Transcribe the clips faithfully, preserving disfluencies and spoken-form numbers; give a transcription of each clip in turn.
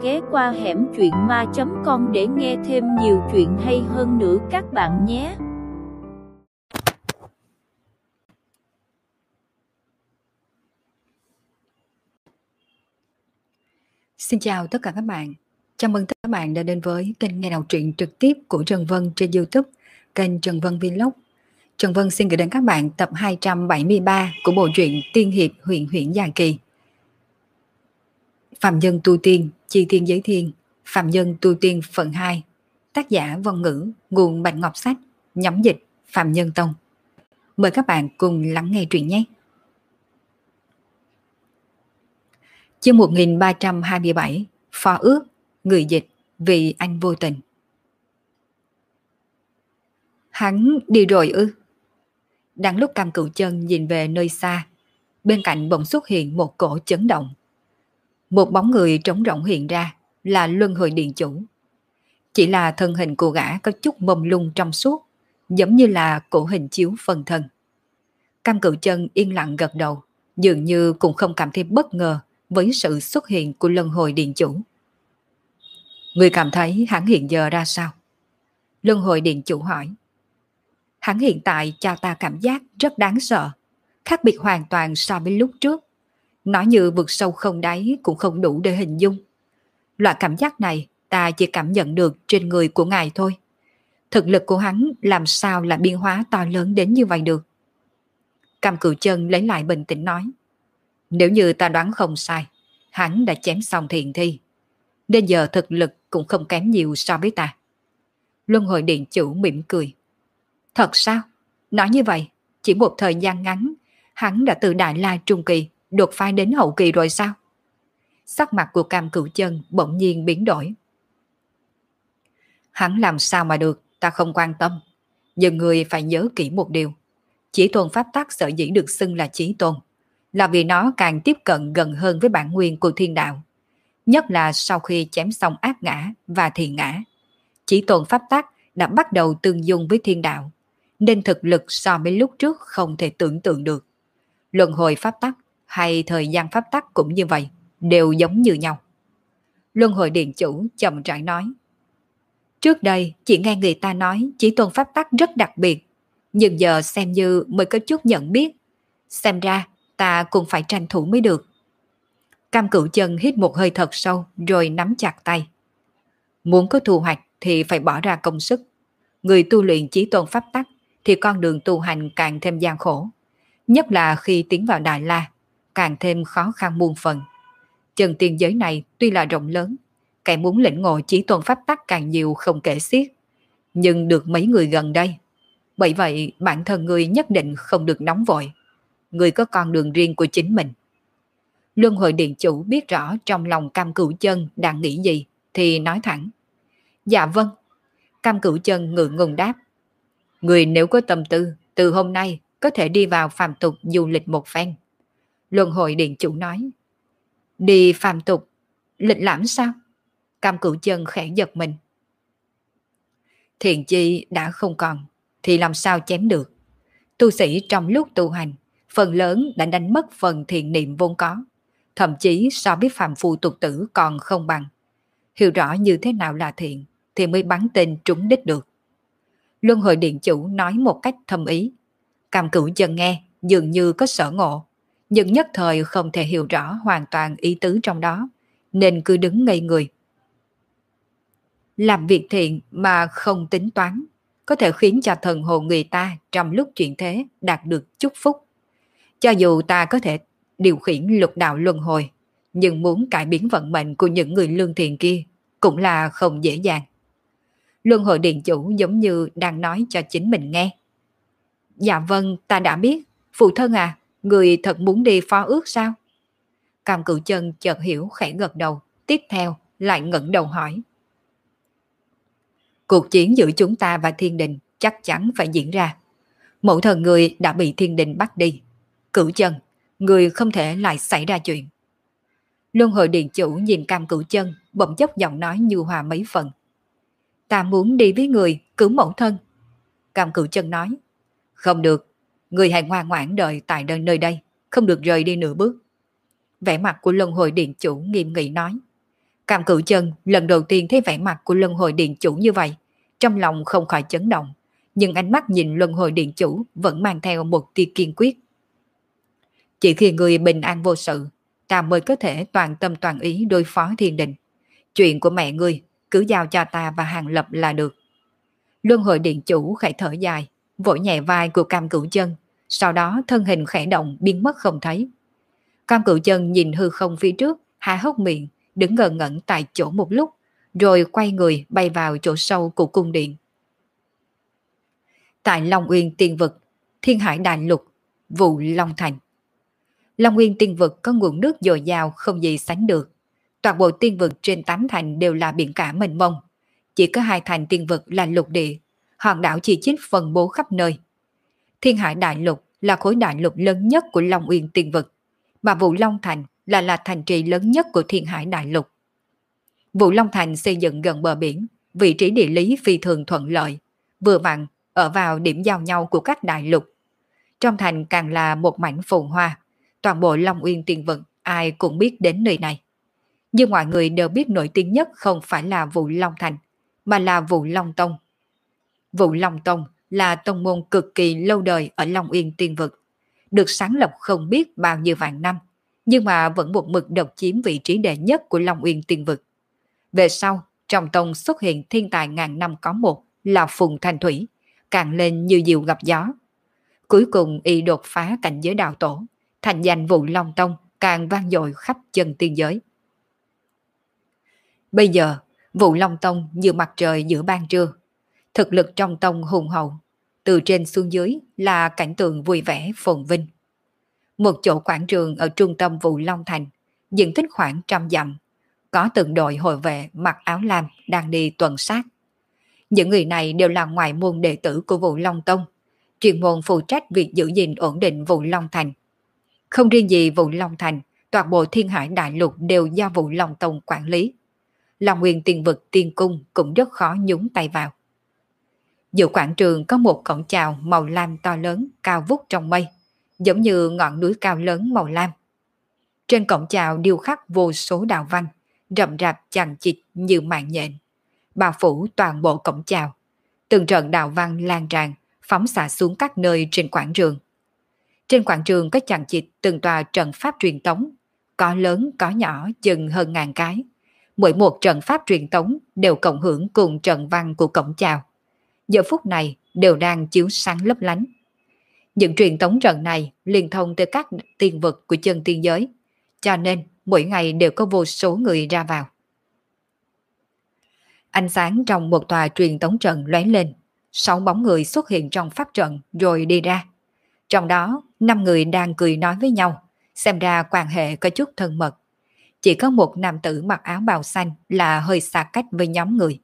ghé qua hẻm truyện ma chấm com để nghe thêm nhiều chuyện hay hơn nữa các bạn nhé. Xin chào tất cả các bạn. Chào mừng các bạn đã đến với kênh nghe đọc truyện trực tiếp của Trần Vân trên YouTube, kênh Trần Vân Vlog. Trần Vân xin gửi đến các bạn tập hai trăm bảy mươi ba của bộ truyện Tiên hiệp huyền huyễn dài kỳ. Phạm nhân tu tiên, chi thiên giới thiên, Phạm nhân tu tiên phần hai. Tác giả Vân Ngữ, nguồn Bạch Ngọc Sách, nhóm dịch Phạm Nhân Tông. Mời các bạn cùng lắng nghe truyện nhé. Chương một nghìn ba trăm hai mươi bảy, Phó ước, người dịch, vì anh vô tình. Hắn đi rồi ư? Đang lúc Cam Cửu Chân nhìn về nơi xa, bên cạnh bỗng xuất hiện một cổ chấn động. Một bóng người trống rỗng hiện ra, là Luân Hồi Điện Chủ. Chỉ là thân hình của gã có chút mông lung trong suốt, giống như là cổ hình chiếu phân thân. Cam Cửu Chân yên lặng gật đầu, dường như cũng không cảm thấy bất ngờ với sự xuất hiện của Luân Hồi Điện Chủ. Người cảm thấy hắn hiện giờ ra sao? Luân Hồi Điện Chủ hỏi. Hắn hiện tại cho ta cảm giác rất đáng sợ, khác biệt hoàn toàn so với lúc trước. Nói như vực sâu không đáy cũng không đủ để hình dung. Loại cảm giác này ta chỉ cảm nhận được trên người của ngài thôi. Thực lực của hắn làm sao là biến hóa to lớn đến như vậy được? Cam Cửu Chân lấy lại bình tĩnh nói. Nếu như ta đoán không sai, hắn đã chém xong thiện thi. Đến giờ thực lực cũng không kém nhiều so với ta. Luân Hồi Điện Chủ mỉm cười. Thật sao? Nói như vậy, chỉ một thời gian ngắn, hắn đã từ Đại La Trung Kỳ đột phá đến Hậu Kỳ rồi sao? Sắc mặt của Cam Cửu Chân bỗng nhiên biến đổi. Hắn làm sao mà được, ta không quan tâm. Nhưng người phải nhớ kỹ một điều. Chí tôn pháp tắc sở dĩ được xưng là chí tôn, là vì nó càng tiếp cận gần hơn với bản nguyên của thiên đạo. Nhất là sau khi chém xong ác ngã và thiện ngã, chí tôn pháp tắc đã bắt đầu tương dung với thiên đạo, nên thực lực so với lúc trước không thể tưởng tượng được. Luân hồi pháp tắc hay thời gian pháp tắc cũng như vậy, đều giống như nhau. Luân Hồi Điện Chủ chậm rãi nói. Trước đây chỉ nghe người ta nói chí tôn pháp tắc rất đặc biệt, nhưng giờ xem như mới có chút nhận biết. Xem ra ta cũng phải tranh thủ mới được. Cam Cửu Chân hít một hơi thật sâu rồi nắm chặt tay. Muốn có thu hoạch thì phải bỏ ra công sức. Người tu luyện chí tôn pháp tắc thì con đường tu hành càng thêm gian khổ. Nhất là khi tiến vào Đại La, càng thêm khó khăn muôn phần. Chân tiên giới này tuy là rộng lớn, kẻ muốn lĩnh ngộ chí tôn pháp tắc càng nhiều không kể xiết, nhưng được mấy người gần đây. Bởi vậy bản thân người nhất định không được nóng vội. Người có con đường riêng của chính mình. Luân Hồi Điện Chủ biết rõ trong lòng Cam Cửu Chân đang nghĩ gì thì nói thẳng. Dạ vâng. Cam Cửu Chân ngượng ngùng đáp. Người nếu có tâm tư, từ hôm nay có thể đi vào phàm tục du lịch một phen. Luân Hồi Điện Chủ nói. Đi phàm tục? Lịch lãm sao? Cam Cửu Chân khẽ giật mình. Thiện chi đã không còn thì làm sao chém được. Tu sĩ trong lúc tu hành, phần lớn đã đánh mất phần thiện niệm vốn có, thậm chí so với phàm phu tục tử còn không bằng. Hiểu rõ như thế nào là thiện thì mới bắn tên trúng đích được. Luân Hồi Điện Chủ nói một cách thâm ý. Cam Cửu Chân nghe dường như có sở ngộ, nhưng nhất thời không thể hiểu rõ hoàn toàn ý tứ trong đó, nên cứ đứng ngây người. Làm việc thiện mà không tính toán, có thể khiến cho thần hồn người ta trong lúc chuyển thế đạt được chúc phúc. Cho dù ta có thể điều khiển lục đạo luân hồi, nhưng muốn cải biến vận mệnh của những người lương thiện kia cũng là không dễ dàng. Luân Hồi Điện Chủ giống như đang nói cho chính mình nghe. Dạ vâng, ta đã biết. Phụ thân à, người thật muốn đi phó ước sao? Cam Cửu Chân chợt hiểu khẽ gật đầu, tiếp theo lại ngẩng đầu hỏi. Cuộc chiến giữa chúng ta và thiên đình chắc chắn phải diễn ra. Mẫu thần người đã bị thiên đình bắt đi. Cửu Chân, người không thể lại xảy ra chuyện. Luân Hồi Điện Chủ nhìn Cam Cửu Chân, bỗng chốc giọng nói nhu hòa mấy phần. Ta muốn đi với người cứu mẫu thân. Cam Cửu Chân nói. Không được, người hãy ngoan ngoãn đợi tại nơi nơi đây, không được rời đi nửa bước. Vẻ mặt của Luân Hồi Điện Chủ nghiêm nghị nói. Cam Cửu Chân lần đầu tiên thấy vẻ mặt của Luân Hồi Điện Chủ như vậy, trong lòng không khỏi chấn động, nhưng ánh mắt nhìn Luân Hồi Điện Chủ vẫn mang theo một tia kiên quyết. Chỉ khi người bình an vô sự, ta mới có thể toàn tâm toàn ý đối phó thiên đình. Chuyện của mẹ ngươi cứ giao cho ta và Hàng Lập là được. Luân Hồi Điện Chủ khẽ thở dài, vỗ nhẹ vai của Cam Cửu Chân, sau đó thân hình khẽ động biến mất không thấy. Cam Cửu Chân nhìn hư không phía trước, há hốc miệng, đứng ngơ ngẩn tại chỗ một lúc, rồi quay người bay vào chỗ sâu của cung điện. Tại Long Uyên Tiên Vực, Thiên Hải Đại Lục, Vụ Long Thành. Long Uyên Tiên Vực có nguồn nước dồi dào không gì sánh được. Toàn bộ tiên vực trên tám thành đều là biển cả mênh mông. Chỉ có hai thành tiên vực là lục địa, hòn đảo chi chít phân bố khắp nơi. Thiên Hải Đại Lục là khối đại lục lớn nhất của Long Uyên Tiên Vực, mà Vụ Long Thành là là thành trì lớn nhất của Thiên Hải Đại Lục. Vụ Long Thành xây dựng gần bờ biển, vị trí địa lý phi thường thuận lợi, vừa vặn ở vào điểm giao nhau của các đại lục. Trong thành càng là một mảnh phồn hoa, toàn bộ Long Uyên Tiên Vực ai cũng biết đến nơi này. Nhưng mọi người đều biết nổi tiếng nhất không phải là Vụ Long Thành, mà là Vụ Long Tông. Vụ Long Tông là tông môn cực kỳ lâu đời ở Long Uyên Tiên Vực, được sáng lập không biết bao nhiêu vạn năm, nhưng mà vẫn một mực độc chiếm vị trí đệ nhất của Long Uyên Tiên Vực. Về sau, trong tông xuất hiện thiên tài ngàn năm có một là Phùng Thanh Thủy, càng lên như diều gặp gió. Cuối cùng y đột phá cảnh giới đạo tổ, thành danh Vụ Long Tông càng vang dội khắp chân tiên giới. Bây giờ, Vụ Long Tông như mặt trời giữa ban trưa. Thực lực trong tông hùng hậu, từ trên xuống dưới là cảnh tượng vui vẻ phồn vinh. Một chỗ quảng trường ở trung tâm Vụ Long Thành, diện tích khoảng trăm dặm, có từng đội hộ vệ mặc áo lam đang đi tuần sát. Những người này đều là ngoại môn đệ tử của Vụ Long Tông, chuyên môn phụ trách việc giữ gìn ổn định Vụ Long Thành. Không riêng gì Vụ Long Thành, toàn bộ Thiên Hải Đại Lục đều do Vụ Long Tông quản lý. Long Nguyên Tiên Vực Tiên Cung cũng rất khó nhúng tay vào. Giữa quảng trường có một cổng chào màu lam to lớn cao vút trong mây, giống như ngọn núi cao lớn màu lam. Trên cổng chào điêu khắc vô số đạo văn, rậm rạp chằng chịt như mạng nhện, bao phủ toàn bộ cổng chào. Từng trận đạo văn lan tràn, phóng xạ xuống các nơi trên quảng trường. Trên quảng trường có chằng chịt từng tòa trận pháp truyền tống, có lớn có nhỏ chừng hơn ngàn cái. Mỗi một trận pháp truyền tống đều cộng hưởng cùng trận văn của cổng chào. Giờ phút này đều đang chiếu sáng lấp lánh. Những truyền tống trận này liên thông tới các tiên vực của chân tiên giới, cho nên mỗi ngày đều có vô số người ra vào. Ánh sáng trong một tòa truyền tống trận lóe lên, sáu bóng người xuất hiện trong pháp trận rồi đi ra. Trong đó, năm người đang cười nói với nhau, xem ra quan hệ có chút thân mật. Chỉ có một nam tử mặc áo bào xanh là hơi xa cách với nhóm người.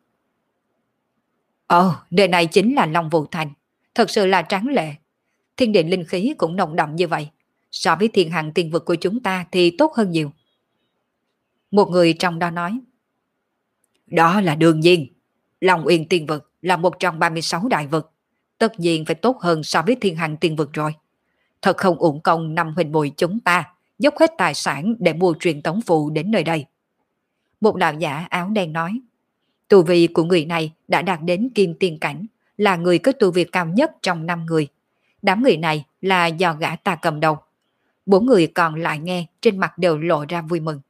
Ồ, nơi này chính là Long Vũ Thành, thật sự là tráng lệ. Thiên địa linh khí cũng nồng đậm như vậy, so với thiên hằng tiên vực của chúng ta thì tốt hơn nhiều. Một người trong đó nói. Đó là đương nhiên, Long Uyên Tiên Vực là một trong ba mươi sáu đại vực, tất nhiên phải tốt hơn so với thiên hằng tiên vực rồi. Thật không uổng công năm huynh muội chúng ta dốc hết tài sản để mua truyền tống phụ đến nơi đây. Một đạo giả áo đen nói. Tu vi của người này đã đạt đến kim tiên cảnh, là người có tu vi cao nhất trong năm người. Đám người này là do gã ta cầm đầu. Bốn người còn lại nghe trên mặt đều lộ ra vui mừng.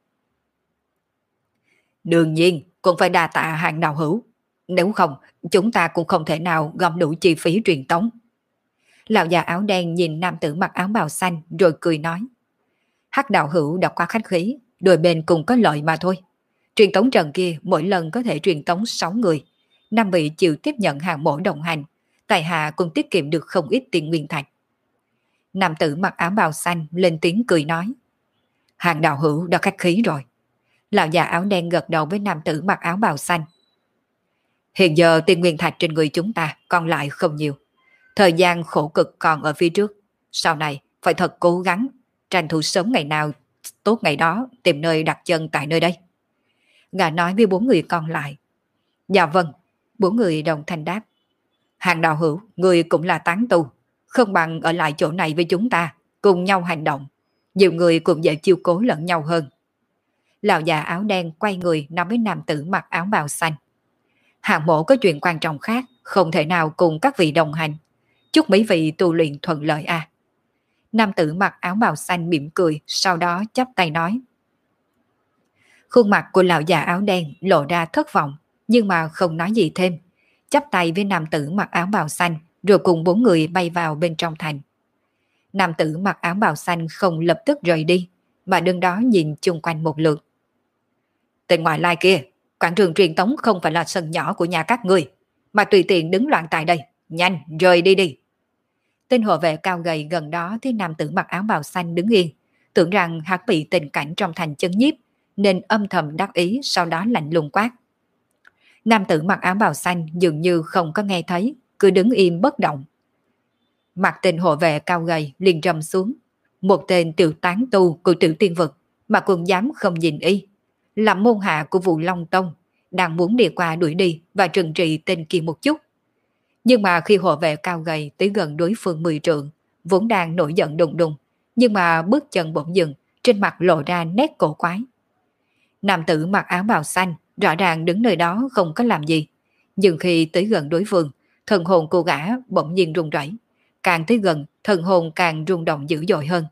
Đương nhiên cũng phải đa tạ Hàng đạo hữu, nếu không chúng ta cũng không thể nào gom đủ chi phí truyền tống. Lão già áo đen nhìn nam tử mặc áo bào xanh rồi cười nói. Hắc đạo hữu đã quá khách khí, đôi bên cùng có lợi mà thôi. Truyền tống trận kia mỗi lần có thể truyền tống sáu người, năm vị chịu tiếp nhận hàng mẫu đồng hành, tại hạ cũng tiết kiệm được không ít tiền nguyên thạch. Nam tử mặc áo bào xanh lên tiếng cười nói. Hàng đạo hữu đã khách khí rồi. Lão già áo đen gật đầu với nam tử mặc áo bào xanh. Hiện giờ tiền nguyên thạch trên người chúng ta còn lại không nhiều. Thời gian khổ cực còn ở phía trước. Sau này phải thật cố gắng, tranh thủ sớm ngày nào tốt ngày đó tìm nơi đặt chân tại nơi đây. Gã nói với bốn người còn lại. Dạ vâng, bốn người đồng thanh đáp. Hàng đạo hữu, người cũng là tán tu, không bằng ở lại chỗ này với chúng ta, cùng nhau hành động. Nhiều người cũng dễ chiêu cố lẫn nhau hơn. Lão già áo đen quay người nói với nam tử mặc áo bào xanh. Hạng mộ có chuyện quan trọng khác, không thể nào cùng các vị đồng hành. Chúc mấy vị tu luyện thuận lợi a. Nam tử mặc áo bào xanh mỉm cười, sau đó chắp tay nói. Khuôn mặt của lão già áo đen lộ ra thất vọng, nhưng mà không nói gì thêm. Chắp tay với nam tử mặc áo bào xanh, rồi cùng bốn người bay vào bên trong thành. Nam tử mặc áo bào xanh không lập tức rời đi, mà đứng đó nhìn chung quanh một lượt. Tên ngoại lai kia, quảng trường truyền tống không phải là sân nhỏ của nhà các ngươi, mà tùy tiện đứng loạn tại đây, nhanh rời đi đi. Tên hộ vệ cao gầy gần đó thấy nam tử mặc áo bào xanh đứng yên, tưởng rằng hắn bị tình cảnh trong thành chấn nhiếp, nên âm thầm đắc ý, sau đó lạnh lùng quát. Nam tử mặc áo bào xanh dường như không có nghe thấy, cứ đứng im bất động. Mặt tên hộ vệ cao gầy liền trầm xuống. Một tên tiểu tán tu của tiểu tiên vực mà cũng dám không nhìn y, làm môn hạ của Vũ Long Tông, đang muốn đi qua đuổi đi và trừng trị tên kia một chút. Nhưng mà khi hộ vệ cao gầy tới gần đối phương mười trượng, vốn đang nổi giận đùng đùng, nhưng mà bước chân bỗng dừng, trên mặt lộ ra nét cổ quái. Nam tử mặc áo bào xanh rõ ràng đứng nơi đó không có làm gì, nhưng khi tới gần đối phương, thần hồn cô gã bỗng nhiên run rẩy, càng tới gần thần hồn càng rung động dữ dội hơn.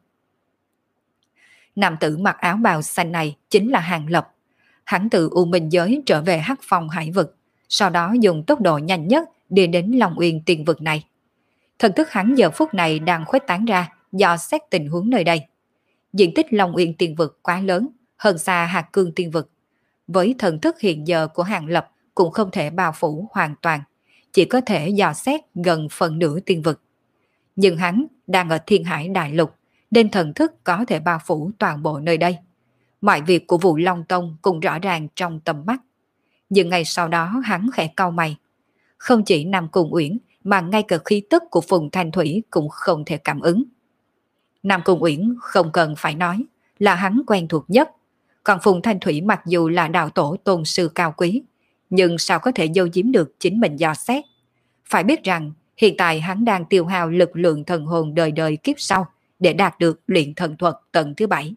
Nam tử mặc áo bào xanh này chính là Hàng Lập. Hắn từ U Minh giới trở về Hắc Phong hải vực, sau đó dùng tốc độ nhanh nhất đi đến Long Uyên tiên vực này. Thần thức hắn giờ phút này đang khuếch tán ra, dò xét tình huống nơi đây. Diện tích Long Uyên tiên vực quá lớn, hơn xa Hạt Cương tiên vực. Với thần thức hiện giờ của Hàng Lập cũng không thể bao phủ hoàn toàn, chỉ có thể dò xét gần phần nửa tiên vực. Nhưng hắn đang ở Thiên Hải Đại Lục, nên thần thức có thể bao phủ toàn bộ nơi đây. Mọi việc của Vũ Long Tông cũng rõ ràng trong tầm mắt. Nhưng ngày sau đó hắn khẽ cau mày. Không chỉ Nam Cung Uyển mà ngay cả khí tức của Phùng Thanh Thủy cũng không thể cảm ứng. Nam Cung Uyển không cần phải nói, là hắn quen thuộc nhất. Còn Phùng Thanh Thủy mặc dù là đạo tổ tôn sư cao quý, nhưng sao có thể giấu giếm được chính mình dò xét. Phải biết rằng hiện tại hắn đang tiêu hao lực lượng thần hồn đời đời kiếp sau để đạt được luyện thần thuật tầng thứ bảy.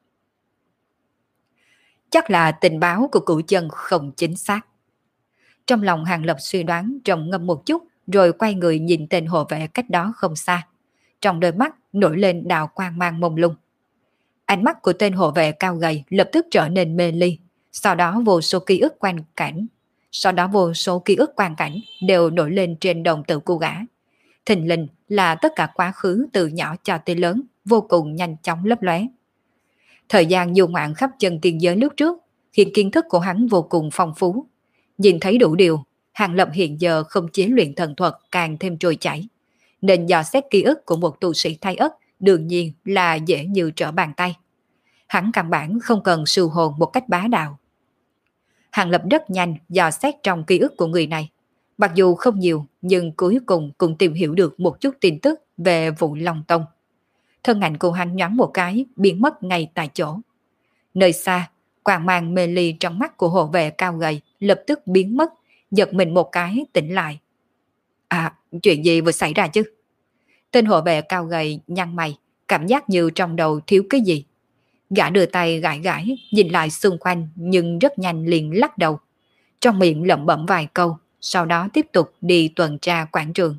Chắc là tình báo của cửu chân không chính xác. Trong lòng Hàng Lập suy đoán, trầm ngâm một chút, rồi quay người nhìn tên hộ vệ cách đó không xa. Trong đôi mắt nổi lên đạo quang mang mông lung. Ánh mắt của tên hộ vệ cao gầy lập tức trở nên mê ly, sau đó vô số ký ức quan cảnh, sau đó vô số ký ức quan cảnh đều nổi lên trên đồng tử cô gã. Thình lình là tất cả quá khứ từ nhỏ cho tới lớn, vô cùng nhanh chóng lấp lóe. Thời gian du ngoạn khắp chân tiên giới lúc trước khiến kiến thức của hắn vô cùng phong phú. Nhìn thấy đủ điều, Hàng Lập hiện giờ không chế luyện thần thuật càng thêm trôi chảy, nên dò xét ký ức của một tu sĩ thay ất đương nhiên là dễ như trở bàn tay. Hắn căn bản không cần sưu hồn một cách bá đạo. Hàng Lập rất nhanh dò xét trong ký ức của người này. Mặc dù không nhiều, nhưng cuối cùng cũng tìm hiểu được một chút tin tức về Vũ Long Tông. Thân ảnh của hắn nhoáng một cái, biến mất ngay tại chỗ. Nơi xa, quang mang mê ly trong mắt của hộ vệ cao gầy lập tức biến mất, giật mình một cái tỉnh lại. À, chuyện gì vừa xảy ra chứ? Tên hộ vệ cao gầy nhăn mày, cảm giác như trong đầu thiếu cái gì. Gã đưa tay gãi gãi, nhìn lại xung quanh nhưng rất nhanh liền lắc đầu. Trong miệng lẩm bẩm vài câu, sau đó tiếp tục đi tuần tra quảng trường.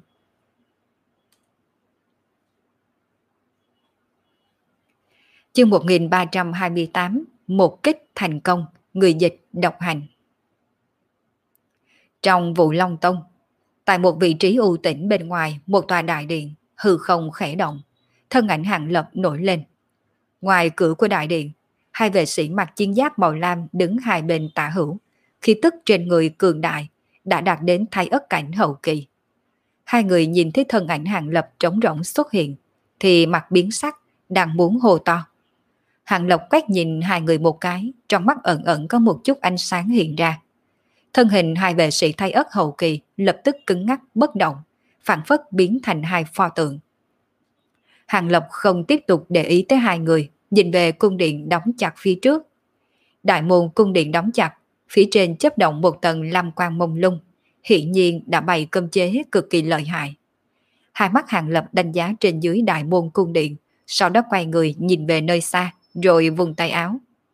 Chương một nghìn ba trăm hai mươi tám, một kích thành công, người dịch độc hành. Trong Vũ Long Tông, tại một vị trí u tĩnh bên ngoài một tòa đại điện, hư không khẽ động, thân ảnh Hàng Lập nổi lên. Ngoài cửa của đại điện, hai vệ sĩ mặc chiến giáp màu lam đứng hai bên tả hữu, khí tức trên người cường đại, đã đạt đến thái ất cảnh hậu kỳ. Hai người nhìn thấy thân ảnh Hàng Lập trống rỗng xuất hiện, thì mặt biến sắc, đang muốn hô to. Hàng Lập quét nhìn hai người một cái, trong mắt ẩn ẩn có một chút ánh sáng hiện ra. Thân hình hai vệ sĩ thái ất hậu kỳ lập tức cứng ngắc bất động, phản phất biến thành hai pho tượng. Hàng Lập không tiếp tục để ý tới hai người, nhìn về cung điện đóng chặt phía trước. Đại môn cung điện đóng chặt, phía trên chớp động một tầng lam quang mông lung, hiển nhiên đã bày cấm chế cực kỳ lợi hại. Hai mắt Hàng Lập đánh giá trên dưới đại môn cung điện, sau đó quay người nhìn về nơi xa, rồi vùng tay áo.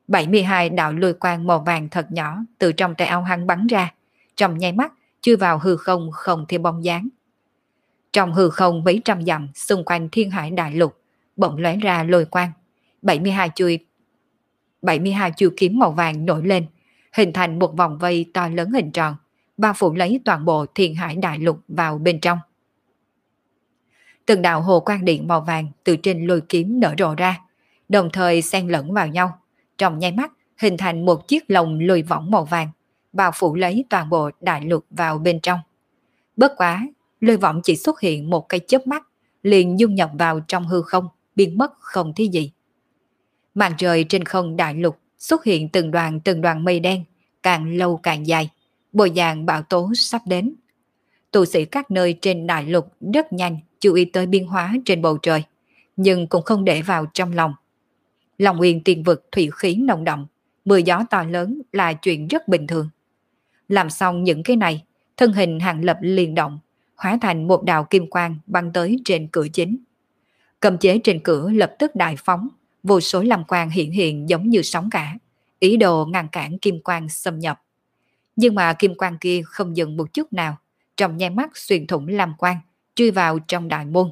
bảy mươi hai đạo lôi quang màu vàng thật nhỏ từ trong tay áo hắn bắn ra, trong nháy mắt chui vào hư không không thêm bóng dáng. Trong hư không mấy trăm dặm xung quanh thiên hải đại lục bỗng lóe ra lôi quang, bảy mươi hai chuôi bảy mươi hai chuôi kiếm màu vàng nổi lên, hình thành một vòng vây to lớn hình tròn, bao phủ lấy toàn bộ thiên hải đại lục vào bên trong. Từng đạo hồ quang điện màu vàng từ trên lôi kiếm nở rộ ra, đồng thời xen lẫn vào nhau, trong nháy mắt hình thành một chiếc lồng lôi võng màu vàng, bao phủ lấy toàn bộ đại lục vào bên trong. Bất quá, lôi võng chỉ xuất hiện một cái chớp mắt, liền dung nhập vào trong hư không, biến mất không thấy gì. Màn trời trên không đại lục xuất hiện từng đoàn từng đoàn mây đen, càng lâu càng dài, bộ dạng bão tố sắp đến. Tu sĩ các nơi trên đại lục rất nhanh chú ý tới biến hóa trên bầu trời, nhưng cũng không để vào trong lòng. Long Uyên Tiên Vực thủy khí nồng đậm, mưa gió to lớn là chuyện rất bình thường. Làm xong những cái này, thân hình Hàng Lập liền động, hóa thành một đạo kim quang băng tới trên cửa chính. Cầm chế trên cửa lập tức đại phóng, vô số lam quang hiện hiện giống như sóng cả, ý đồ ngăn cản kim quang xâm nhập. Nhưng mà kim quang kia không dừng một chút nào, trong nháy mắt xuyên thủng lam quang, chui vào trong đại môn.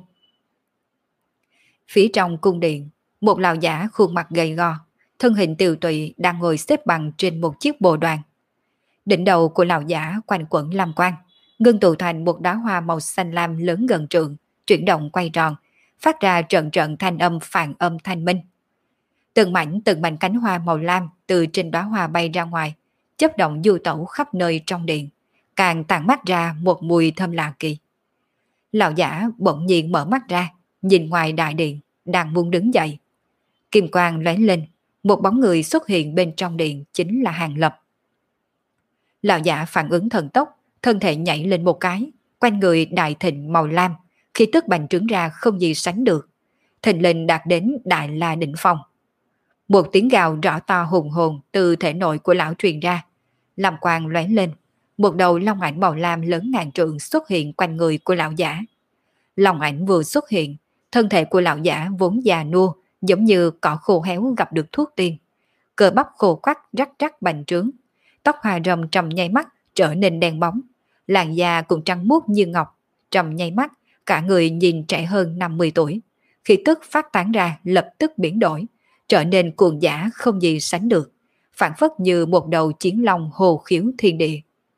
Phía trong cung điện, một lão giả khuôn mặt gầy gò, thân hình tiều tụy đang ngồi xếp bằng trên một chiếc bồ đoàn. Đỉnh đầu của lão giả quanh quẩn lam quang, ngưng tụ thành một đóa hoa màu xanh lam lớn gần trượng, chuyển động quay tròn, phát ra trận trận thanh âm phản âm thanh minh. Từng mảnh từng mảnh cánh hoa màu lam từ trên đóa hoa bay ra ngoài, chớp động du tẩu khắp nơi trong điện, càng tản mát ra một mùi thơm lạ kỳ. Lão giả bỗng nhiên mở mắt ra, nhìn ngoài đại điện, đang muốn đứng dậy. Kim quang lóe lên, một bóng người xuất hiện bên trong điện chính là Hàng Lập. Lão giả phản ứng thần tốc, thân thể nhảy lên một cái, quanh người đại thịnh màu lam, khi tức bành trướng ra không gì sánh được. Thịnh linh đạt đến đại la đỉnh phong. Một tiếng gào rõ to hùng hồn từ thể nội của lão truyền ra, lam quang lóe lên, một đầu long ảnh màu lam lớn ngàn trượng xuất hiện quanh người của lão giả. Long ảnh vừa xuất hiện, thân thể của lão giả vốn già nua, giống như cỏ khô héo gặp được thuốc tiên. Cơ bắp khô quắt rắc rắc bành trướng, tóc hoa râm trong nháy mắt trở nên đen bóng, làn da cũng trắng muốt như ngọc, trong nháy mắt cả người nhìn trẻ hơn năm mươi tuổi. Khi tức phát tán ra lập tức biến đổi, trở nên cuồng dã không gì sánh được, phản phất như một đầu chiến long hồ khiếu thiên địa.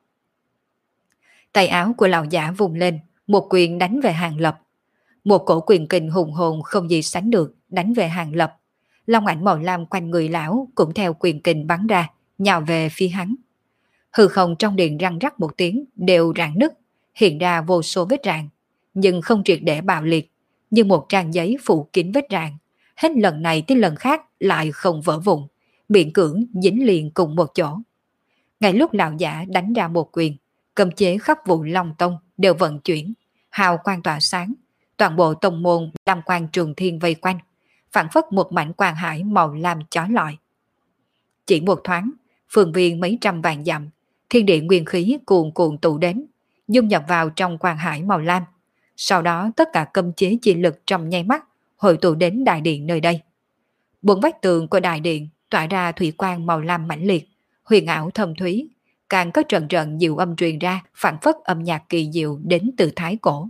Tay áo của lão giả vùng lên, một quyền đánh về Hàng Lập. Một cổ quyền kình hùng hồn không gì sánh được đánh về Hàng Lập. Long ảnh màu lam quanh người lão cũng theo quyền kình bắn ra, nhào về phía hắn. Hư không trong điện răng rắc một tiếng đều rạn nứt, hiện ra vô số vết rạn, nhưng không triệt để bạo liệt, như một trang giấy phủ kín vết rạn. Hết lần này tới lần khác lại không vỡ vụn, miễn cưỡng dính liền cùng một chỗ. Ngay lúc lão giả đánh ra một quyền, cấm chế khắp vụ Long Tông đều vận chuyển, hào quang tỏa sáng, toàn bộ tông môn lam quang trường thiên vây quanh, phản phất một mảnh quang hải màu lam chói lọi. Chỉ một thoáng, phương viên mấy trăm vạn dặm, thiên địa nguyên khí cuồn cuộn tụ đến, dung nhập vào trong quang hải màu lam. Sau đó tất cả cấm chế chi lực trong nháy mắt hội tụ đến đại điện nơi đây. Bốn vách tường của đại điện tỏa ra thủy quang màu lam mãnh liệt, huyền ảo thâm thúy, càng có trận trận diệu âm truyền ra, phản phất âm nhạc kỳ diệu đến từ thái cổ.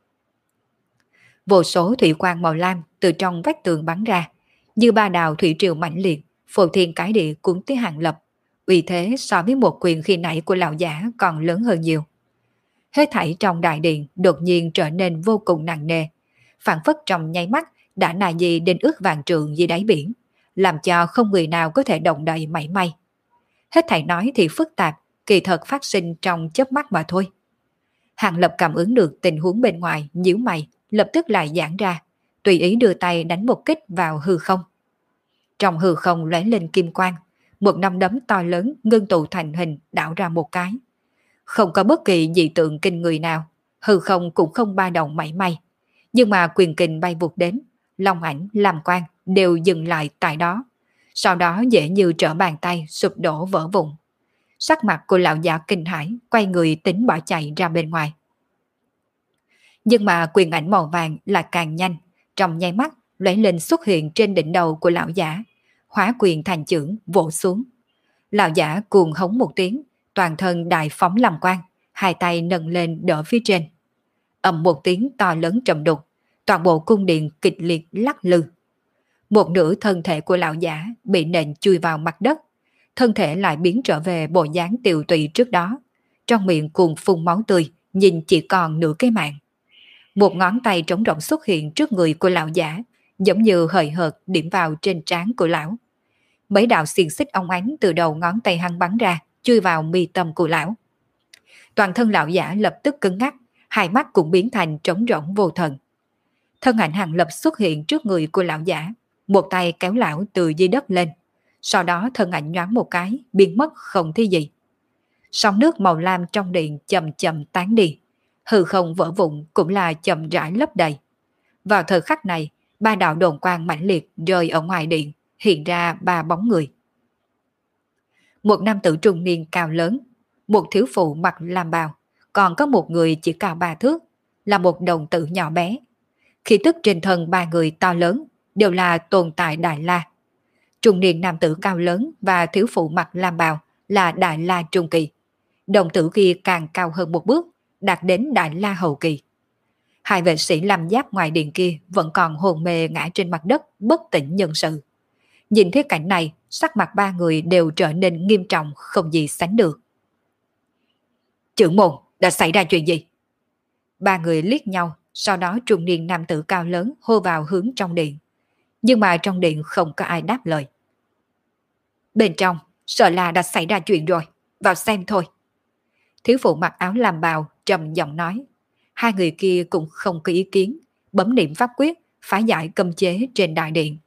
Vô số thủy quang màu lam từ trong vách tường bắn ra, như ba đào thủy triều mãnh liệt, phô thiên cái địa cuốn tới Hàng Lập, uy thế so với một quyền khi nãy của lão giả còn lớn hơn nhiều. Hết thảy trong đại điện đột nhiên trở nên vô cùng nặng nề, phản phất trong nháy mắt đã nà gì đến ước vạn trượng dưới đáy biển, làm cho không người nào có thể động đậy mảy may. Hết thảy nói thì phức tạp, kỳ thật phát sinh trong chớp mắt mà thôi. Hàng Lập cảm ứng được tình huống bên ngoài, nhíu mày, lập tức lại giãn ra, tùy ý đưa tay đánh một kích vào hư không. Trong hư không lóe lên kim quang, một nắm đấm to lớn ngưng tụ thành hình đảo ra một cái. Không có bất kỳ dị tượng kinh người nào, hư không cũng không ba động mảy may. Nhưng mà quyền kình bay vụt đến, long ảnh, lam quang đều dừng lại tại đó. Sau đó dễ như trở bàn tay sụp đổ vỡ vụn. Sắc mặt của lão giả kinh hãi, quay người tính bỏ chạy ra bên ngoài. Nhưng mà quyền ảnh màu vàng là càng nhanh, trong nháy mắt lóe lên xuất hiện trên đỉnh đầu của lão giả, hóa quyền thành chưởng vỗ xuống. Lão giả cuồng hống một tiếng, toàn thân đại phóng làm quang, hai tay nâng lên đỡ phía trên. Ầm một tiếng to lớn trầm đục, toàn bộ cung điện kịch liệt lắc lư. Một nửa thân thể của lão giả bị nện chui vào mặt đất, thân thể lại biến trở về bộ dáng tiều tụy trước đó, trong miệng cuồng phun máu tươi, nhìn chỉ còn nửa cái mạng. Một ngón tay trống rỗng xuất hiện trước người của lão giả, giống như hời hợt điểm vào trên trán của lão. Mấy đạo xiềng xích óng ánh từ đầu ngón tay hắn bắn ra, chui vào mi tâm của lão. Toàn thân lão giả lập tức cứng ngắc, hai mắt cũng biến thành trống rỗng vô thần. Thân ảnh Hàng Lập xuất hiện trước người của lão giả, một tay kéo lão từ dưới đất lên. Sau đó thân ảnh nhoáng một cái, biến mất không thấy gì. Sóng nước màu lam trong điện chậm chậm tán đi, hư không vỡ vụn cũng là chậm rãi lấp đầy. Vào thời khắc này, ba đạo đồn quang mãnh liệt rơi ở ngoài điện, hiện ra ba bóng người. Một nam tử trung niên cao lớn, một thiếu phụ mặc lam bào, còn có một người chỉ cao ba thước, là một đồng tử nhỏ bé. Khí tức trên thân ba người to lớn, đều là tồn tại Đại La. Trung niên nam tử cao lớn và thiếu phụ mặc lam bào là Đại La trung kỳ. Đồng tử kia càng cao hơn một bước, đạt đến Đại La hậu kỳ. Hai vệ sĩ làm giáp ngoài điện kia vẫn còn hồn mê ngã trên mặt đất, bất tỉnh nhân sự. Nhìn thấy cảnh này, sắc mặt ba người đều trở nên nghiêm trọng không gì sánh được. Trưởng môn, đã xảy ra chuyện gì? Ba người liếc nhau, sau đó trung niên nam tử cao lớn hô vào hướng trong điện. Nhưng mà trong điện không có ai đáp lời. Bên trong, sợ là đã xảy ra chuyện rồi, vào xem thôi. Thiếu phụ mặc áo làm bào trầm giọng nói. Hai người kia cũng không có ý kiến, bấm niệm pháp quyết, phá giải cấm chế trên đại điện.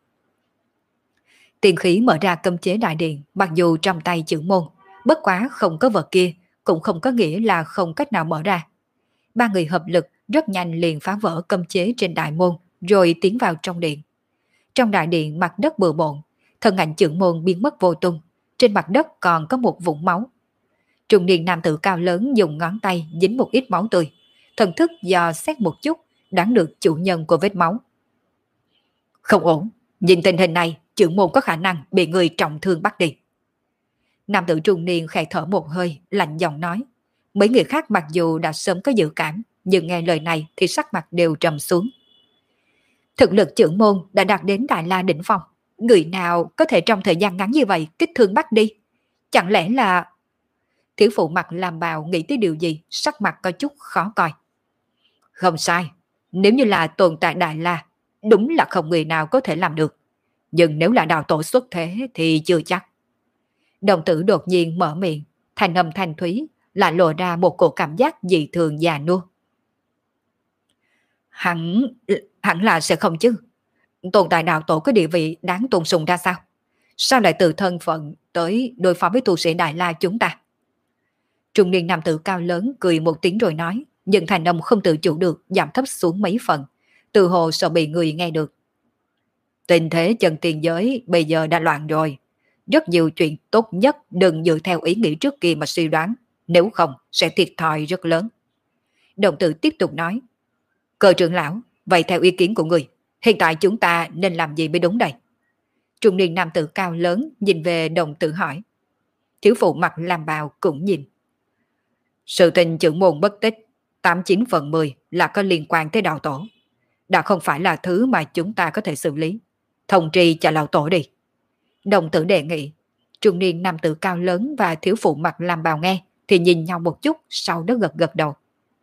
Tiền khí mở ra cấm chế đại điện, mặc dù trong tay chữ môn, bất quá không có vật kia, cũng không có nghĩa là không cách nào mở ra. Ba người hợp lực rất nhanh liền phá vỡ cấm chế trên đại môn, rồi tiến vào trong điện. Trong đại điện mặt đất bừa bộn, thân ảnh chữ môn biến mất vô tung, trên mặt đất còn có một vũng máu. Trung niên nam tử cao lớn dùng ngón tay dính một ít máu tươi, thần thức dò xét một chút, đoán được chủ nhân của vết máu. Không ổn, nhìn tình hình này, chữ môn có khả năng bị người trọng thương bắt đi. Nam tử trung niên khẽ thở một hơi, lạnh giọng nói. Mấy người khác mặc dù đã sớm có dự cảm, nhưng nghe lời này thì sắc mặt đều trầm xuống. Thực lực trưởng môn đã đạt đến Đại La đỉnh phong, người nào có thể trong thời gian ngắn như vậy kích thương bắt đi? Chẳng lẽ là... Thiếu phụ mặt làm bào nghĩ tới điều gì, sắc mặt có chút khó coi. Không sai, nếu như là tồn tại Đại La, đúng là không người nào có thể làm được. Nhưng nếu là đạo tổ xuất thế thì chưa chắc. Đồng tử đột nhiên mở miệng, thanh âm thanh thúy, lại lộ ra một cổ cảm giác dị thường già nua. Hẳn, hẳn là sẽ không chứ. Tồn tại đạo tổ có địa vị đáng tôn sùng ra sao? Sao lại từ thân phận tới đối phó với tu sĩ Đại La chúng ta? Trung niên nam tử cao lớn cười một tiếng rồi nói, nhưng thành âm không tự chủ được giảm thấp xuống mấy phần, từ hồ sợ bị người nghe được. Tình thế chân tiền giới bây giờ đã loạn rồi. Rất nhiều chuyện tốt nhất đừng dựa theo ý nghĩ trước kia mà suy đoán, nếu không sẽ thiệt thòi rất lớn. Đồng tử tiếp tục nói, Cờ trưởng lão, vậy theo ý kiến của người, hiện tại chúng ta nên làm gì mới đúng đây? Trung niên nam tử cao lớn nhìn về đồng tử hỏi. Thiếu phụ mặt làm bào cũng nhìn. Sự tình trưởng môn bất tích, tám chín phần mười là có liên quan tới đạo tổ. Đã không phải là thứ mà chúng ta có thể xử lý. Thông tri cho lão tổ đi. Đồng tử đề nghị. Trung niên nam tử cao lớn và thiếu phụ mặt làm bào nghe thì nhìn nhau một chút, sau đó gật gật đầu.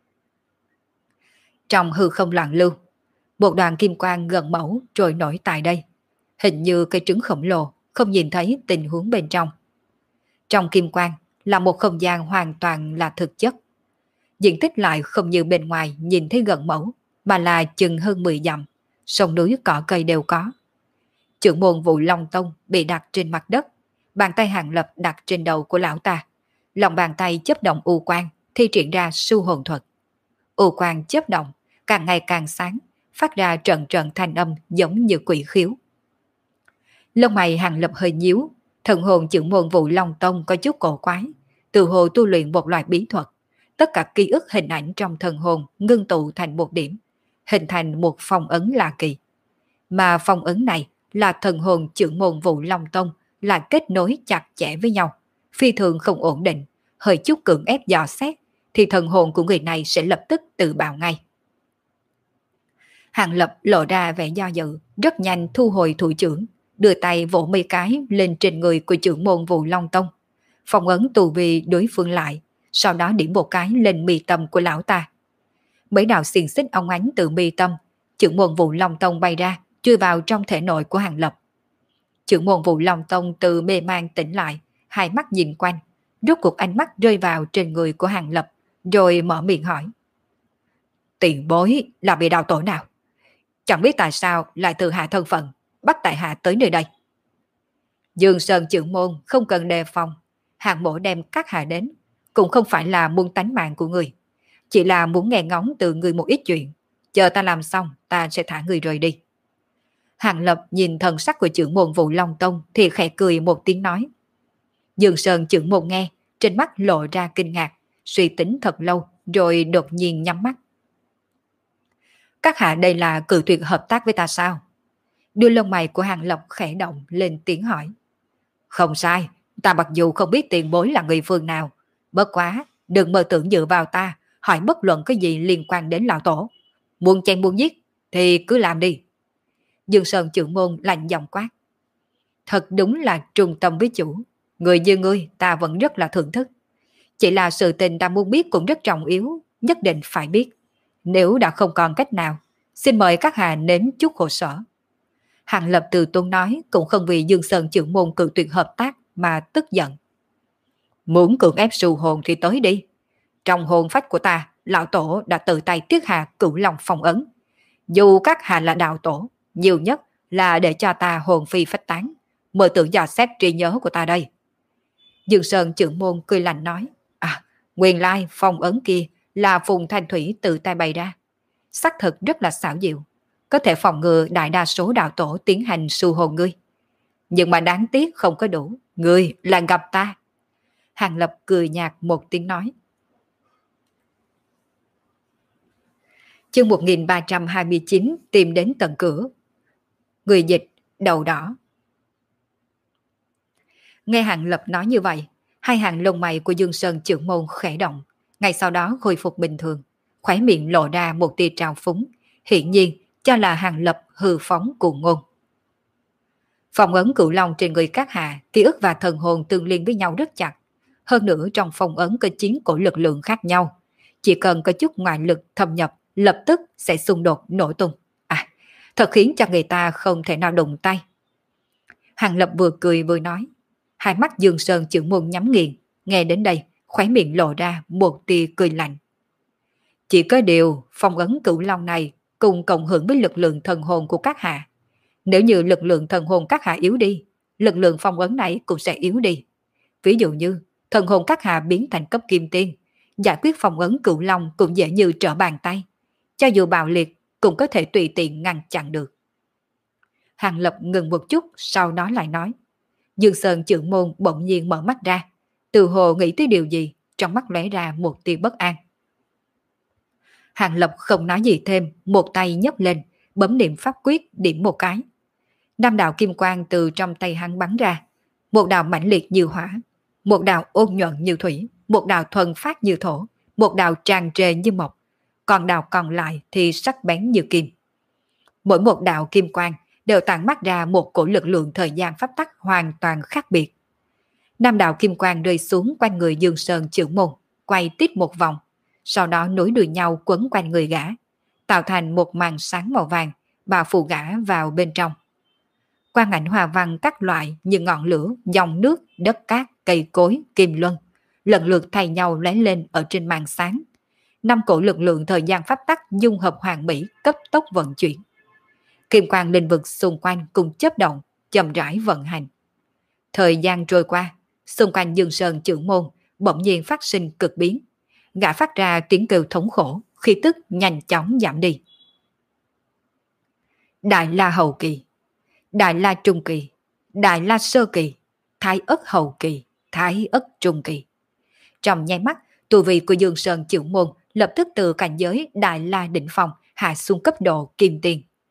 Trong hư không loạn lưu, một đoàn kim quang gần mẫu trôi nổi tại đây. Hình như cây trứng khổng lồ, không nhìn thấy tình huống bên trong. Trong kim quang là một không gian hoàn toàn là thực chất. Diện tích lại không như bên ngoài nhìn thấy gần mẫu, mà là chừng hơn mười dặm, sông núi cỏ cây đều có. Trưởng môn Vụ Long Tông bị đặt trên mặt đất, bàn tay Hàng Lập đặt trên đầu của lão ta. Lòng bàn tay chớp động u quang, thi triển ra su hồn thuật. U quang chớp động, càng ngày càng sáng, phát ra trận trận thanh âm giống như quỷ khiếu. Lông mày Hàng Lập hơi nhíu, thần hồn trưởng môn Vụ Long Tông có chút cổ quái, từ hồ tu luyện một loại bí thuật. Tất cả ký ức hình ảnh trong thần hồn ngưng tụ thành một điểm, hình thành một phong ấn lạ kỳ. Mà phong ấn này là thần hồn trưởng môn Vũ Long Tông lại kết nối chặt chẽ với nhau, phi thường không ổn định, hơi chút cưỡng ép dò xét thì thần hồn của người này sẽ lập tức tự bạo ngay. Hàng Lập lộ ra vẻ do dự, rất nhanh thu hồi thủ trưởng, đưa tay vỗ mấy cái lên trên người của trưởng môn Vũ Long Tông, phong ấn tù vi đối phương lại, sau đó điểm một cái lên mi tâm của lão ta. Mấy đạo xiềng xích óng ánh từ mi tâm, trưởng môn Vũ Long Tông bay ra, chui vào trong thể nội của Hàng Lập. Trưởng môn Vũ Long Tông từ mê man tỉnh lại, hai mắt nhìn quanh, rốt cuộc ánh mắt rơi vào trên người của Hàng Lập, rồi mở miệng hỏi. Tiền bối là bị đạo tổ nào? Chẳng biết tại sao lại tự hạ thân phận, bắt tại hạ tới nơi đây. Dương Sơn trưởng môn không cần đề phòng, Hàng mổ đem các hạ đến, cũng không phải là muốn tánh mạng của người, chỉ là muốn nghe ngóng từ người một ít chuyện, chờ ta làm xong ta sẽ thả người rời đi. Hàng Lập nhìn thần sắc của trưởng môn Vũ Long Tông thì khẽ cười một tiếng nói. Dương Sơn trưởng môn nghe, trên mắt lộ ra kinh ngạc, suy tính thật lâu rồi đột nhiên nhắm mắt. Các hạ đây là cự tuyệt hợp tác với ta sao? Đuôi lông mày của Hàng Lập khẽ động lên tiếng hỏi. Không sai, ta mặc dù không biết tiền bối là người phương nào, bất quá đừng mơ tưởng dựa vào ta hỏi bất luận cái gì liên quan đến lão tổ. Muốn chém muốn giết thì cứ làm đi. Dương Sơn trưởng môn lạnh giọng quát. Thật đúng là trung tâm với chủ, người như ngươi ta vẫn rất là thưởng thức. Chỉ là sự tình ta muốn biết cũng rất trọng yếu, nhất định phải biết. Nếu đã không còn cách nào, xin mời các hạ nếm chút khổ sở. Hàng Lập từ tôn nói cũng không vì Dương Sơn trưởng môn cự tuyệt hợp tác mà tức giận. Muốn cưỡng ép sưu hồn thì tới đi. Trong hồn phách của ta, lão tổ đã tự tay tiết hạ cửu long phong ấn. Dù các hạ là đạo tổ, nhiều nhất là để cho ta hồn phi phách tán, mơ tưởng dò xét trí nhớ của ta đây. Dương Sơn trưởng môn cười lạnh nói. À, nguyên lai phong ấn kia là Phùng Thanh Thủy tự tay bày ra. Xác thực rất là xảo diệu, có thể phòng ngừa đại đa số đạo tổ tiến hành sưu hồn ngươi. Nhưng mà đáng tiếc không có đủ, ngươi là gặp ta. Hàng Lập cười nhạt một tiếng nói. Chương một nghìn ba trăm hai mươi chín tìm đến tận cửa. Người dịch đầu đỏ. Nghe Hàng Lập nói như vậy, hai hàng lông mày của Dương Sơn trưởng môn khẽ động, ngay sau đó khôi phục bình thường, khóe miệng lộ ra một tia trào phúng, hiển nhiên cho là Hàng Lập hư phóng cuồng ngôn. Phong ấn cửu long trên người các hạ, ký ức và thần hồn tương liên với nhau rất chặt. Hơn nữa trong phong ấn có chín cổ lực lượng khác nhau, chỉ cần có chút ngoại lực thâm nhập, lập tức sẽ xung đột nổ tung. À, thật khiến cho người ta không thể nào đụng tay. Hàng Lập vừa cười vừa nói, hai mắt Dương Sơn trưởng môn nhắm nghiền, nghe đến đây, khóe miệng lộ ra một tia cười lạnh. Chỉ có điều, phong ấn cửu long này cùng cộng hưởng với lực lượng thần hồn của các hạ. Nếu như lực lượng thần hồn các hạ yếu đi, lực lượng phong ấn này cũng sẽ yếu đi. Ví dụ như, thần hồn các hạ biến thành cấp kim tiên, giải quyết phong ấn cửu long cũng dễ như trở bàn tay. Cho dù bạo liệt, cũng có thể tùy tiện ngăn chặn được. Hàng Lập ngừng một chút, sau đó lại nói. Dương Sơn trưởng môn bỗng nhiên mở mắt ra, từ hồ nghĩ tới điều gì, trong mắt lóe ra một tia bất an. Hàng Lập không nói gì thêm, một tay nhấc lên, bấm niệm pháp quyết điểm một cái. Năm đạo kim quang từ trong tay hắn bắn ra, một đạo mãnh liệt như hỏa, một đạo ôn nhuận như thủy, một đạo thuần phát như thổ, một đạo tràn trề như mộc, còn đạo còn lại thì sắc bén như kim. Mỗi một đạo kim quang đều tản mát ra một cổ lực lượng thời gian pháp tắc hoàn toàn khác biệt. Năm đạo kim quang rơi xuống quanh người Dương Sơn trưởng môn, quay tít một vòng, sau đó nối đuôi nhau quấn quanh người gã, tạo thành một màn sáng màu vàng, bao phủ gã vào bên trong. Quang ảnh hòa văn các loại như ngọn lửa, dòng nước, đất cát, cây cối, kim luân, lần lượt thay nhau lóe lên ở trên màn sáng. Năm cổ lực lượng thời gian pháp tắc dung hợp hoàn mỹ, cấp tốc vận chuyển. Kim quang linh vực xung quanh cùng chớp động, chậm rãi vận hành. Thời gian trôi qua, xung quanh Dương Sơn trưởng môn bỗng nhiên phát sinh cực biến. Gã phát ra tiếng kêu thống khổ, khí tức nhanh chóng giảm đi. Đại La hậu kỳ, Đại La trung kỳ, Đại La sơ kỳ, Thái ất hậu kỳ, Thái ất trung kỳ. Trong nháy mắt, tu vi của Dương Sơn trưởng môn lập tức từ cảnh giới Đại La đỉnh phong hạ xuống cấp độ kim tiền.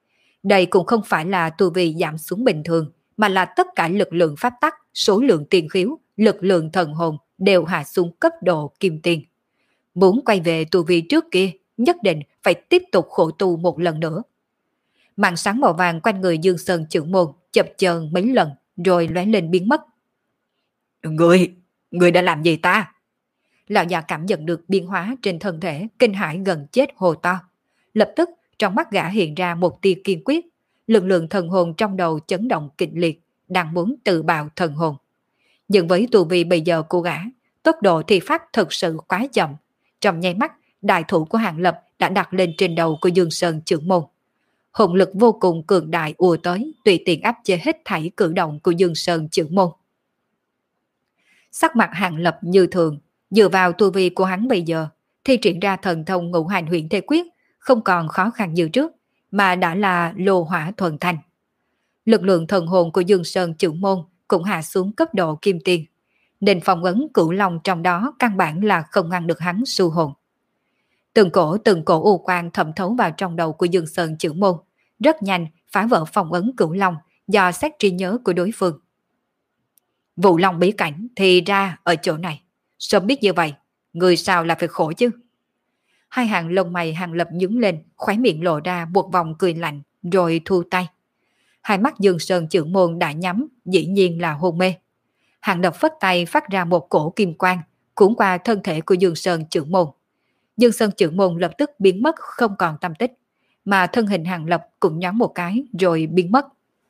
Đây cũng không phải là tu vi giảm xuống bình thường, mà là tất cả lực lượng pháp tắc, số lượng tiền khiếu, lực lượng thần hồn đều hạ xuống cấp độ kim tiền. Muốn quay về tu vi trước kia, nhất định phải tiếp tục khổ tu một lần nữa. Màn sáng màu vàng quanh người Dương Sơn Chưởng Môn chập chờn mấy lần rồi lóe lên biến mất. Người, người đã làm gì ta? Lão già cảm nhận được biến hóa trên thân thể, kinh hãi gần chết hồ to. Lập tức trong mắt gã hiện ra một tia kiên quyết, lực lượng thần hồn trong đầu chấn động kịch liệt, đang muốn tự bạo thần hồn. Nhưng với tu vi bây giờ của gã, tốc độ thi phát thực sự quá chậm. Trong nháy mắt, đại thủ của Hàng Lập đã đặt lên trên đầu của Dương Sơn Chưởng Môn. Hồn lực vô cùng cường đại ùa tới, tùy tiện áp chế hết thảy cử động của Dương Sơn Chưởng Môn. Sắc mặt Hàng Lập như thường, dựa vào tu vi của hắn bây giờ, thi triển ra thần thông ngũ hành huyền thế quyết, không còn khó khăn như trước, mà đã là lô hỏa thuần thanh. Lực lượng thần hồn của Dương Sơn Chưởng Môn cũng hạ xuống cấp độ kim tiên, nên phong ấn cửu long trong đó căn bản là không ngăn được hắn su hồn. Từng cổ từng cổ u quang thẩm thấu vào trong đầu của Dương Sơn Chưởng Môn, rất nhanh phá vỡ phong ấn cửu long do xét trí nhớ của đối phương. Vụ long bí cảnh thì ra ở chỗ này, sớm biết như vậy, người sao là phải khổ chứ? Hai hàng lông mày Hàng Lập nhướng lên, khóe miệng lộ ra một vòng cười lạnh, rồi thu tay. Hai mắt Dương Sơn Chưởng Môn đã nhắm, dĩ nhiên là hôn mê. Hàng Lập phất tay phát ra một cổ kim quang, cuốn qua thân thể của Dương Sơn Chưởng Môn. Dương Sơn Chưởng Môn lập tức biến mất không còn tâm tích, mà thân hình Hàng Lập cũng nhắm một cái rồi biến mất.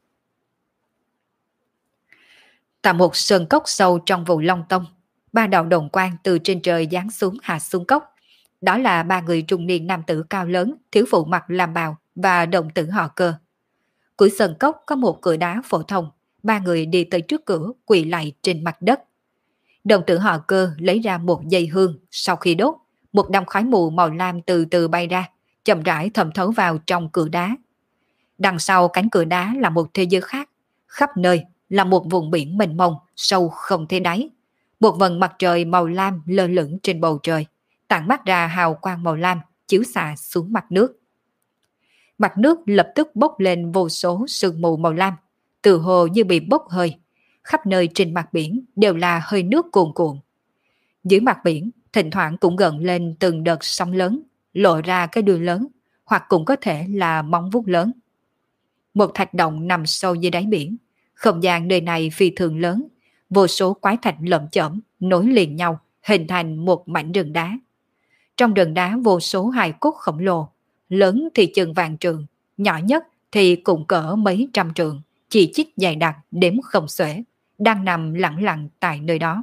Tại một sơn cốc sâu trong vùng Long Tông, ba đạo đồng quang từ trên trời giáng xuống hạ xuống cốc. Đó là ba người trung niên nam tử cao lớn, thiếu phụ mặc lam bào và đồng tử họ Cơ. Cuối sơn cốc có một cửa đá phổ thông, ba người đi tới trước cửa quỳ lạy trên mặt đất. Đồng tử họ Cơ lấy ra một dây hương, sau khi đốt, một đám khói mù màu lam từ từ bay ra, chậm rãi thẩm thấu vào trong cửa đá. Đằng sau cánh cửa đá là một thế giới khác, khắp nơi là một vùng biển mênh mông, sâu không thấy đáy. Một vầng mặt trời màu lam lơ lửng trên bầu trời, tản mắt ra hào quang màu lam chiếu xạ xuống mặt nước. Mặt nước lập tức bốc lên vô số sương mù màu lam, từ hồ như bị bốc hơi. Khắp nơi trên mặt biển đều là hơi nước cuồn cuộn. Dưới mặt biển thỉnh thoảng cũng gợn lên từng đợt sóng lớn, lộ ra cái đuôi lớn, hoặc cũng có thể là móng vuốt lớn. Một thạch động nằm sâu dưới đáy biển, không gian nơi này phi thường lớn, vô số quái thạch lởm chởm nối liền nhau, hình thành một mảnh rừng đá. Trong rừng đá vô số hài cốt khổng lồ, lớn thì chừng vạn trượng, nhỏ nhất thì cũng cỡ mấy trăm trượng, chỉ chít dày đặc đếm không xuể, đang nằm lặng lặng tại nơi đó.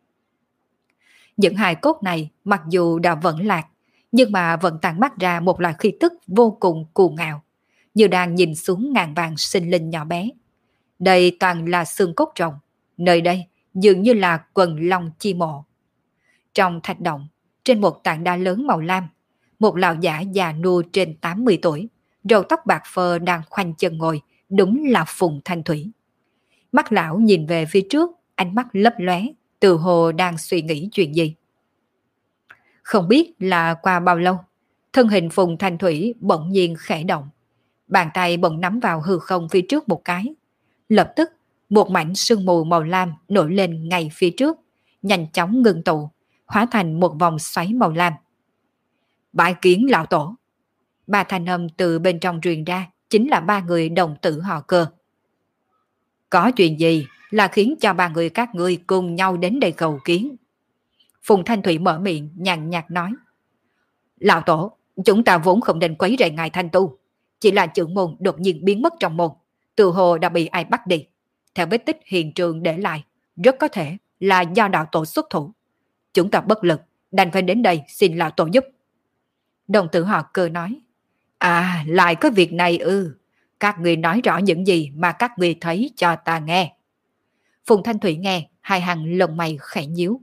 Những hài cốt này mặc dù đã vẫn lạc, nhưng mà vẫn tản mắt ra một loại khí tức vô cùng cuồng ngạo, như đang nhìn xuống ngàn vàng sinh linh nhỏ bé. Đây toàn là xương cốt rồng, nơi đây dường như là quần long chi mộ. Trong thạch động, trên một tảng đá lớn màu lam, một lão giả già nua trên tám mươi tuổi, râu tóc bạc phơ đang khoanh chân ngồi, đúng là Phùng Thanh Thủy. Mắt lão nhìn về phía trước, ánh mắt lấp lóe, từ hồ đang suy nghĩ chuyện gì. Không biết là qua bao lâu, thân hình Phùng Thanh Thủy bỗng nhiên khẽ động, bàn tay bỗng nắm vào hư không phía trước một cái. Lập tức, một mảnh sương mù màu lam nổi lên ngay phía trước, nhanh chóng ngưng tụ, hóa thành một vòng xoáy màu lam. Bái kiến lão tổ. Ba thanh âm từ bên trong truyền ra, chính là ba người đồng tử họ Cơ. Có chuyện gì là khiến cho ba người các ngươi cùng nhau đến đây cầu kiến? Phùng Thanh Thủy mở miệng nhàn nhạt nói. Lão tổ, chúng ta vốn không nên quấy rầy ngài thanh tu, chỉ là trưởng môn đột nhiên biến mất trong môn, từ hồ đã bị ai bắt đi. Theo vết tích hiện trường để lại, rất có thể là do đạo tổ xuất thủ. Chúng ta bất lực, đành phải đến đây xin lão tổ giúp. Đồng tử họ Cơ nói. À, lại có việc này ư. Các người nói rõ những gì mà các người thấy cho ta nghe. Phùng Thanh Thủy nghe, hai hàng lông mày khẽ nhíu.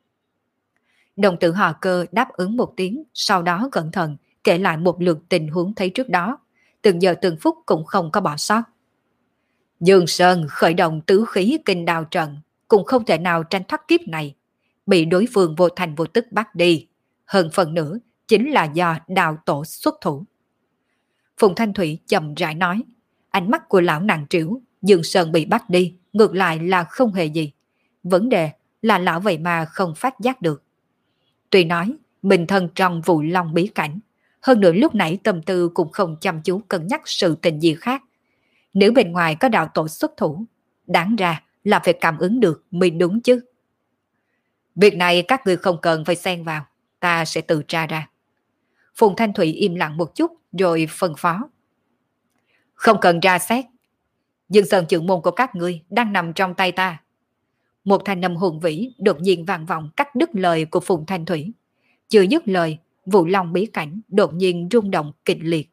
Đồng tử họ Cơ đáp ứng một tiếng, sau đó cẩn thận kể lại một lượt tình huống thấy trước đó, từng giờ từng phút cũng không có bỏ sót. Dương Sơn khởi động tứ khí kinh đào trận, cũng không thể nào tranh thoát kiếp này, bị đối phương vô thành vô tức bắt đi, hơn phần nữa chính là do đạo tổ xuất thủ. Phùng Thanh Thủy chậm rãi nói. Ánh mắt của lão nặng trĩu, Dương Sơn bị bắt đi, ngược lại là không hề gì. Vấn đề là lão vậy mà không phát giác được. Tuy nói, mình thân trong vụ long bí cảnh, hơn nữa lúc nãy tâm tư cũng không chăm chú cân nhắc sự tình gì khác. Nếu bên ngoài có đạo tổ xuất thủ, đáng ra là phải cảm ứng được mới đúng chứ. Việc này các người không cần phải xen vào, ta sẽ tự tra ra. Phùng Thanh Thủy im lặng một chút rồi phân phó. Không cần tra xét. Dương Sơn trưởng môn của các ngươi đang nằm trong tay ta. Một thanh âm hùng vĩ đột nhiên vang vọng cắt đứt lời của Phùng Thanh Thủy. Chưa dứt lời, vụ long bí cảnh đột nhiên rung động kịch liệt.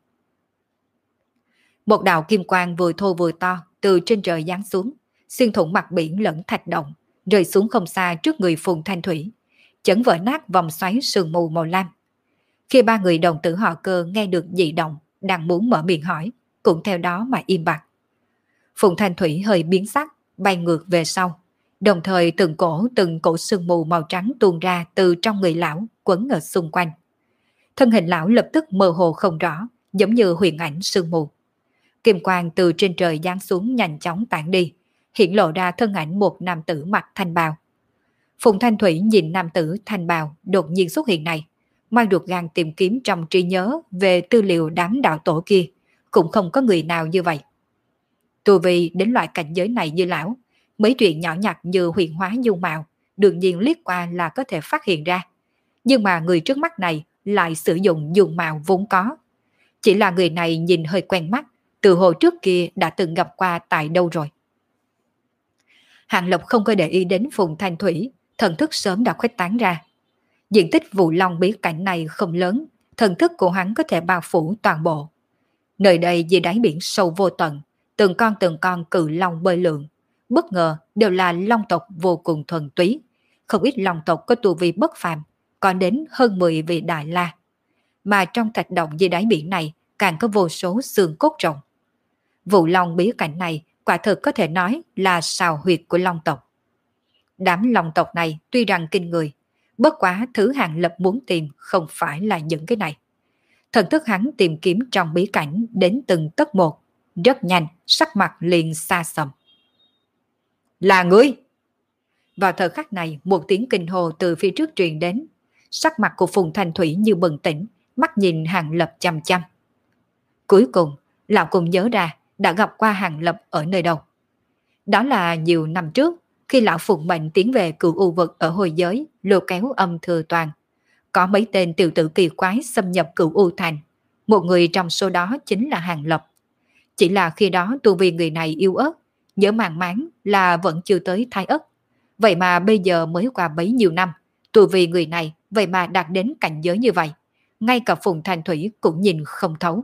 Một đạo kim quang vừa thô vừa to từ trên trời giáng xuống, xuyên thủng mặt biển lẫn thạch động, rơi xuống không xa trước người Phùng Thanh Thủy, chấn vỡ nát vòng xoáy sương mù màu lam. Khi ba người đồng tử họ Cơ nghe được dị động, đang muốn mở miệng hỏi, cũng theo đó mà im bặt. Phùng Thanh Thủy hơi biến sắc, bay ngược về sau, đồng thời từng cổ từng cổ sương mù màu trắng tuôn ra từ trong người lão, quấn ở xung quanh. Thân hình lão lập tức mơ hồ không rõ, giống như huyền ảnh sương mù. Kim quang từ trên trời giáng xuống nhanh chóng tản đi, hiện lộ ra thân ảnh một nam tử mặc thanh bào. Phùng Thanh Thủy nhìn nam tử thanh bào đột nhiên xuất hiện này, mai ruột gan tìm kiếm trong trí nhớ về tư liệu đám đạo tổ kia, cũng không có người nào như vậy. Tu vi đến loại cảnh giới này như lão, mấy chuyện nhỏ nhặt như huyền hóa dung mạo, đương nhiên liếc qua là có thể phát hiện ra. Nhưng mà người trước mắt này lại sử dụng dung mạo vốn có. Chỉ là người này nhìn hơi quen mắt, từ hồi trước kia đã từng gặp qua tại đâu rồi. Hàng Lập không có để ý đến Phùng Thanh Thủy, thần thức sớm đã khuếch tán ra. Diện tích vụ long bí cảnh này không lớn, thần thức của hắn có thể bao phủ toàn bộ. Nơi đây dưới đáy biển sâu vô tận, từng con từng con cự long bơi lượn, bất ngờ đều là long tộc vô cùng thuần túy. Không ít long tộc có tu vi bất phàm, còn đến hơn mười vị đại la. Mà trong thạch động dưới đáy biển này càng có vô số xương cốt rồng. Vụ long bí cảnh này quả thực có thể nói là sào huyệt của long tộc. Đám long tộc này tuy rằng kinh người, bất quá thứ Hàng Lập muốn tìm không phải là những cái này. Thần thức hắn tìm kiếm trong bí cảnh đến từng tấc một, rất nhanh, sắc mặt liền xa sầm. Là ngươi! Vào thời khắc này, một tiếng kinh hồ từ phía trước truyền đến. Sắc mặt của Phùng Thanh Thủy như bừng tỉnh, mắt nhìn Hàng Lập chăm chăm. Cuối cùng, lão cùng nhớ ra đã gặp qua Hàng Lập ở nơi đâu. Đó là nhiều năm trước, khi lão phụng mệnh tiến về cựu u vực ở hồi giới, lôi kéo âm thừa toàn. Có mấy tên tiểu tử kỳ quái xâm nhập cựu u thành. Một người trong số đó chính là Hàng Lập. Chỉ là khi đó tu vi người này yếu ớt, nhớ màng máng là vẫn chưa tới thái ất. Vậy mà bây giờ mới qua bấy nhiêu năm, tu vi người này vậy mà đạt đến cảnh giới như vậy. Ngay cả Phùng Thanh Thủy cũng nhìn không thấu.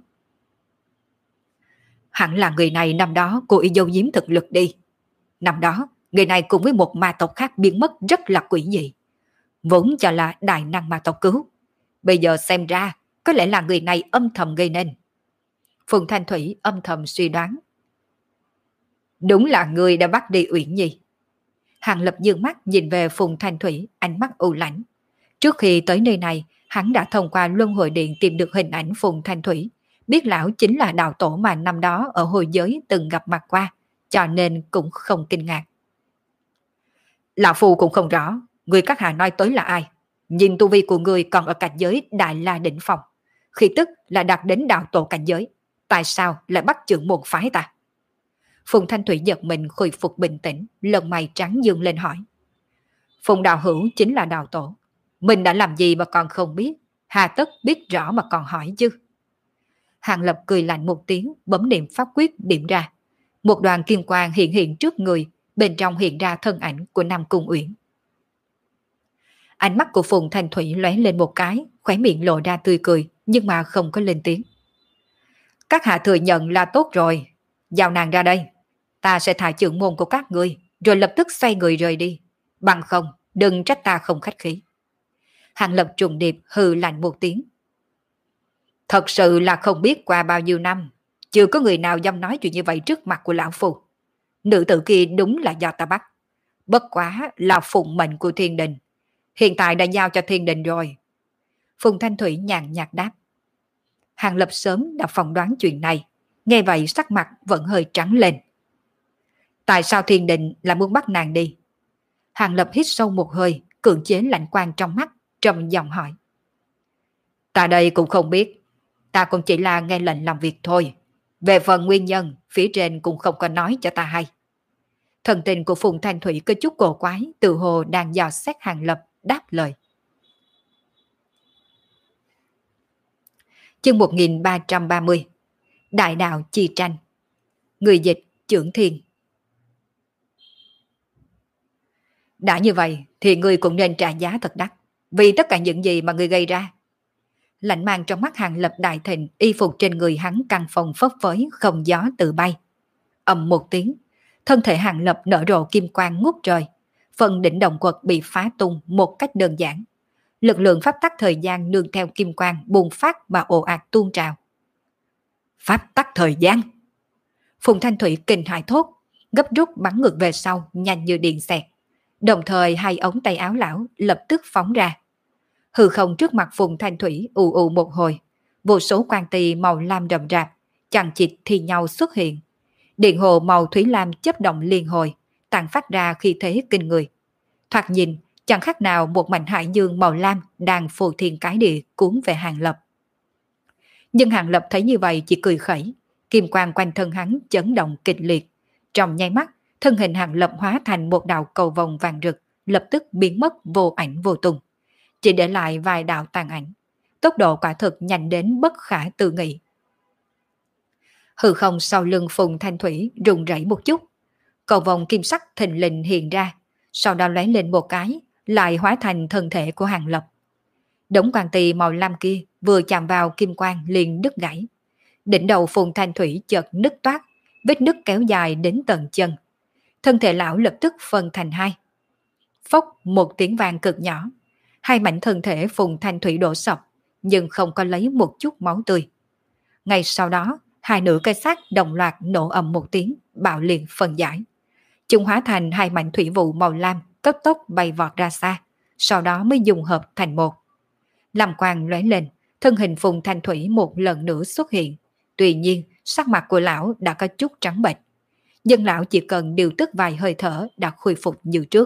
Hẳn là người này năm đó cố ý giấu giếm thực lực đi. Năm đó, người này cùng với một ma tộc khác biến mất rất là quỷ dị. Vốn cho là đại năng ma tộc cứu. Bây giờ xem ra, có lẽ là người này âm thầm gây nên. Phùng Thanh Thủy âm thầm suy đoán. Đúng là người đã bắt đi Uyển Nhi. Hàng Lập dương mắt nhìn về Phùng Thanh Thủy, ánh mắt u lãnh. Trước khi tới nơi này, hắn đã thông qua luân hồi điện tìm được hình ảnh Phùng Thanh Thủy, biết lão chính là đạo tổ mà năm đó ở hồi giới từng gặp mặt qua, cho nên cũng không kinh ngạc. Lão Phu cũng không rõ, người các hạ nói tới là ai. Nhìn tu vi của người còn ở cảnh giới Đại La đỉnh phong, khi tức là đạt đến đạo tổ cảnh giới, tại sao lại bắt trưởng môn phái ta? Phùng Thanh Thủy giật mình khôi phục bình tĩnh, lông mày trắng dương lên hỏi. Phùng đạo hữu chính là đạo tổ, mình đã làm gì mà còn không biết, hà tất biết rõ mà còn hỏi chứ? Hàng Lập cười lạnh một tiếng, bấm niệm pháp quyết điểm ra. Một đoàn kim quang hiện hiện trước người, bên trong hiện ra thân ảnh của Nam Cung Uyển. Ánh mắt của Phùng Thanh Thủy lóe lên một cái, khóe miệng lộ ra tươi cười, nhưng mà không có lên tiếng. Các hạ thừa nhận là tốt rồi, giao nàng ra đây. Ta sẽ thả trưởng môn của các ngươi, rồi lập tức xoay người rời đi. Bằng không, đừng trách ta không khách khí. Hàng Lập trùng điệp hừ lạnh một tiếng. Thật sự là không biết qua bao nhiêu năm, chưa có người nào dám nói chuyện như vậy trước mặt của lão phu. Nữ tử kia đúng là do ta bắt. Bất quá là phụng mệnh của thiên đình. Hiện tại đã giao cho thiên đình rồi. Phùng Thanh Thủy nhàn nhạt đáp. Hàng Lập sớm đã phỏng đoán chuyện này, nghe vậy sắc mặt vẫn hơi trắng lên. Tại sao Thiên Định lại muốn bắt nàng đi? Hàng Lập hít sâu một hơi, cưỡng chế lạnh quang trong mắt, trầm giọng hỏi. Ta đây cũng không biết, ta cũng chỉ là nghe lệnh làm việc thôi. Về phần nguyên nhân, phía trên cũng không có nói cho ta hay. Thần tình của Phùng Thanh Thủy có chút cổ quái, tự hồ đang dò xét Hàng Lập, đáp lời. Chương một nghìn ba trăm ba mươi. Đại đạo chi tranh. Người dịch Chưởng Thiên. Đã như vậy thì ngươi cũng nên trả giá thật đắt, vì tất cả những gì mà ngươi gây ra. Lạnh mang trong mắt Hàng Lập đại thịnh, y phục trên người hắn căng phòng phấp phới, không gió tự bay. Ầm một tiếng, thân thể Hàng Lập nở rộ kim quang ngút trời, phần đỉnh động quật bị phá tung một cách đơn giản. Lực lượng pháp tắc thời gian nương theo kim quang bùng phát mà ồ ạt tuôn trào. Pháp tắc thời gian! Phùng Thanh Thủy kinh hãi thốt, gấp rút bắn ngược về sau, nhanh như điện xẹt. Đồng thời hai ống tay áo lão lập tức phóng ra. Hư không trước mặt Phùng Thanh Thủy ù ù một hồi, vô số quang tì màu lam rậm rạp, chằng chịt thi nhau xuất hiện. Điện hồ màu thủy lam chấp động liên hồi, tản phát ra khí thế kinh người. Thoạt nhìn, chẳng khác nào một mảnh hải dương màu lam đang phù thiên cái địa cuốn về Hàng Lập. Nhưng Hàng Lập thấy như vậy chỉ cười khẩy, kim quang quanh thân hắn chấn động kịch liệt. Trong nháy mắt, thân hình Hàng Lập hóa thành một đạo cầu vồng vàng rực, lập tức biến mất vô ảnh vô tung, chỉ để lại vài đạo tàn ảnh. Tốc độ quả thực nhanh đến bất khả tư nghị. Hư không sau lưng Phùng Thanh Thủy rung rẩy một chút, cầu vồng kim sắc thình lình hiện ra, sau đó lóe lên một cái, lại hóa thành thân thể của Hàng Lập. Đống quang tì màu lam kia vừa chạm vào kim quang liền đứt gãy. Đỉnh đầu Phùng Thanh Thủy chợt nứt toát, vết nứt kéo dài đến tận chân. Thân thể lão lập tức phân thành hai. Phốc một tiếng vang cực nhỏ, hai mảnh thân thể Phùng Thanh Thủy đổ sập, nhưng không có lấy một chút máu tươi. Ngay sau đó, hai nửa cây xác đồng loạt nổ ầm một tiếng, bạo liệt phân giải. Chúng hóa thành hai mảnh thủy vụ màu lam, cấp tốc bay vọt ra xa, sau đó mới dùng hợp thành một. Làm quang lóe lên, thân hình Phùng Thanh Thủy một lần nữa xuất hiện. Tuy nhiên, sắc mặt của lão đã có chút trắng bệch. Nhưng lão chỉ cần điều tức vài hơi thở đã khôi phục như trước.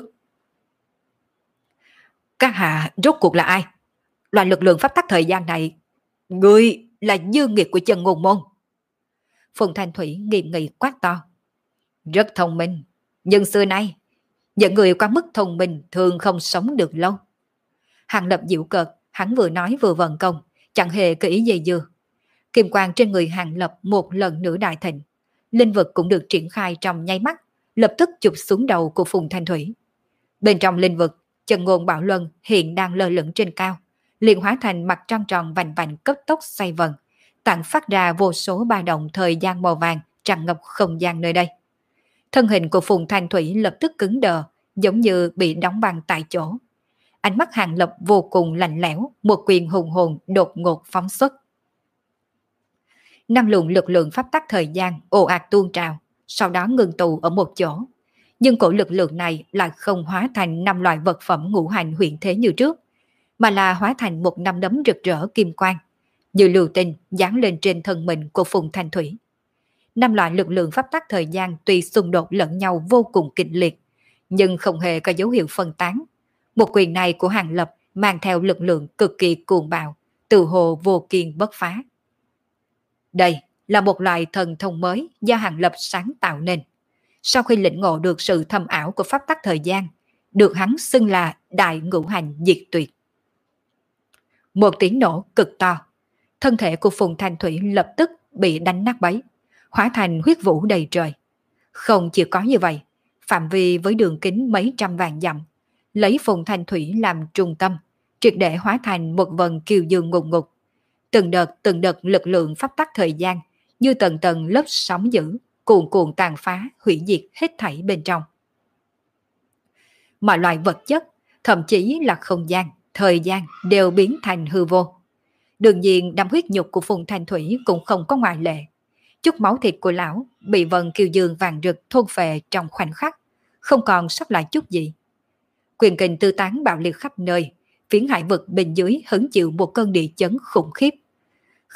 Các hạ rốt cuộc là ai? Loại lực lượng pháp tắc thời gian này, ngươi là dư nghiệt của Chân Ngôn Môn. Phùng Thanh Thủy nghiêm nghị quát to. Rất thông minh, nhưng xưa nay, những người quá mức thông minh thường không sống được lâu. Hàng Lập giễu cợt, hắn vừa nói vừa vận công, chẳng hề có ý gì dưa. Kim quang trên người Hàng Lập một lần nữa đại thịnh. Linh vực cũng được triển khai trong nháy mắt, lập tức chụp xuống đầu của Phùng Thanh Thủy. Bên trong linh vực, Chân Ngôn Bảo Luân hiện đang lơ lửng trên cao, liền hóa thành mặt trăng tròn vành vành cấp tốc xoay vần, tản phát ra vô số ba động thời gian màu vàng tràn ngập không gian nơi đây. Thân hình của Phùng Thanh Thủy lập tức cứng đờ, giống như bị đóng băng tại chỗ. Ánh mắt Hàng Lập vô cùng lạnh lẽo, một quyền hùng hồn đột ngột phóng xuất. Năm luồng lực lượng pháp tắc thời gian ồ ạt tuôn trào, sau đó ngừng tụ ở một chỗ. Nhưng cổ lực lượng này lại không hóa thành năm loại vật phẩm ngũ hành huyện thế như trước, mà là hóa thành một năm đấm rực rỡ kim quang, như lưu tinh dán lên trên thân mình của Phùng Thanh Thủy. Năm loại lực lượng pháp tắc thời gian tuy xung đột lẫn nhau vô cùng kịch liệt, nhưng không hề có dấu hiệu phân tán. Một quyền này của Hàng Lập mang theo lực lượng cực kỳ cuồng bạo, từ hồ vô kiên bất phá. Đây là một loại thần thông mới do Hàng Lập sáng tạo nên. Sau khi lĩnh ngộ được sự thâm ảo của pháp tắc thời gian, được hắn xưng là đại ngũ hành diệt tuyệt. Một tiếng nổ cực to, thân thể của Phùng Thanh Thủy lập tức bị đánh nát bấy, hóa thành huyết vũ đầy trời. Không chỉ có như vậy, phạm vi với đường kính mấy trăm vạn dặm, lấy Phùng Thanh Thủy làm trung tâm, triệt để hóa thành một vần kiều dương ngục ngục. Từng đợt từng đợt lực lượng pháp tắc thời gian như tầng tầng lớp sóng dữ, cuồn cuộn tàn phá, hủy diệt hết thảy bên trong. Mọi loại vật chất, thậm chí là không gian, thời gian đều biến thành hư vô. Đương nhiên đám huyết nhục của Phùng Thanh Thủy cũng không có ngoại lệ. Chút máu thịt của lão bị vần kiều dương vàng rực thôn phệ trong khoảnh khắc, không còn sót lại chút gì. Quyền kình tư tán bạo liệt khắp nơi, phiến hải vực bên dưới hứng chịu một cơn địa chấn khủng khiếp.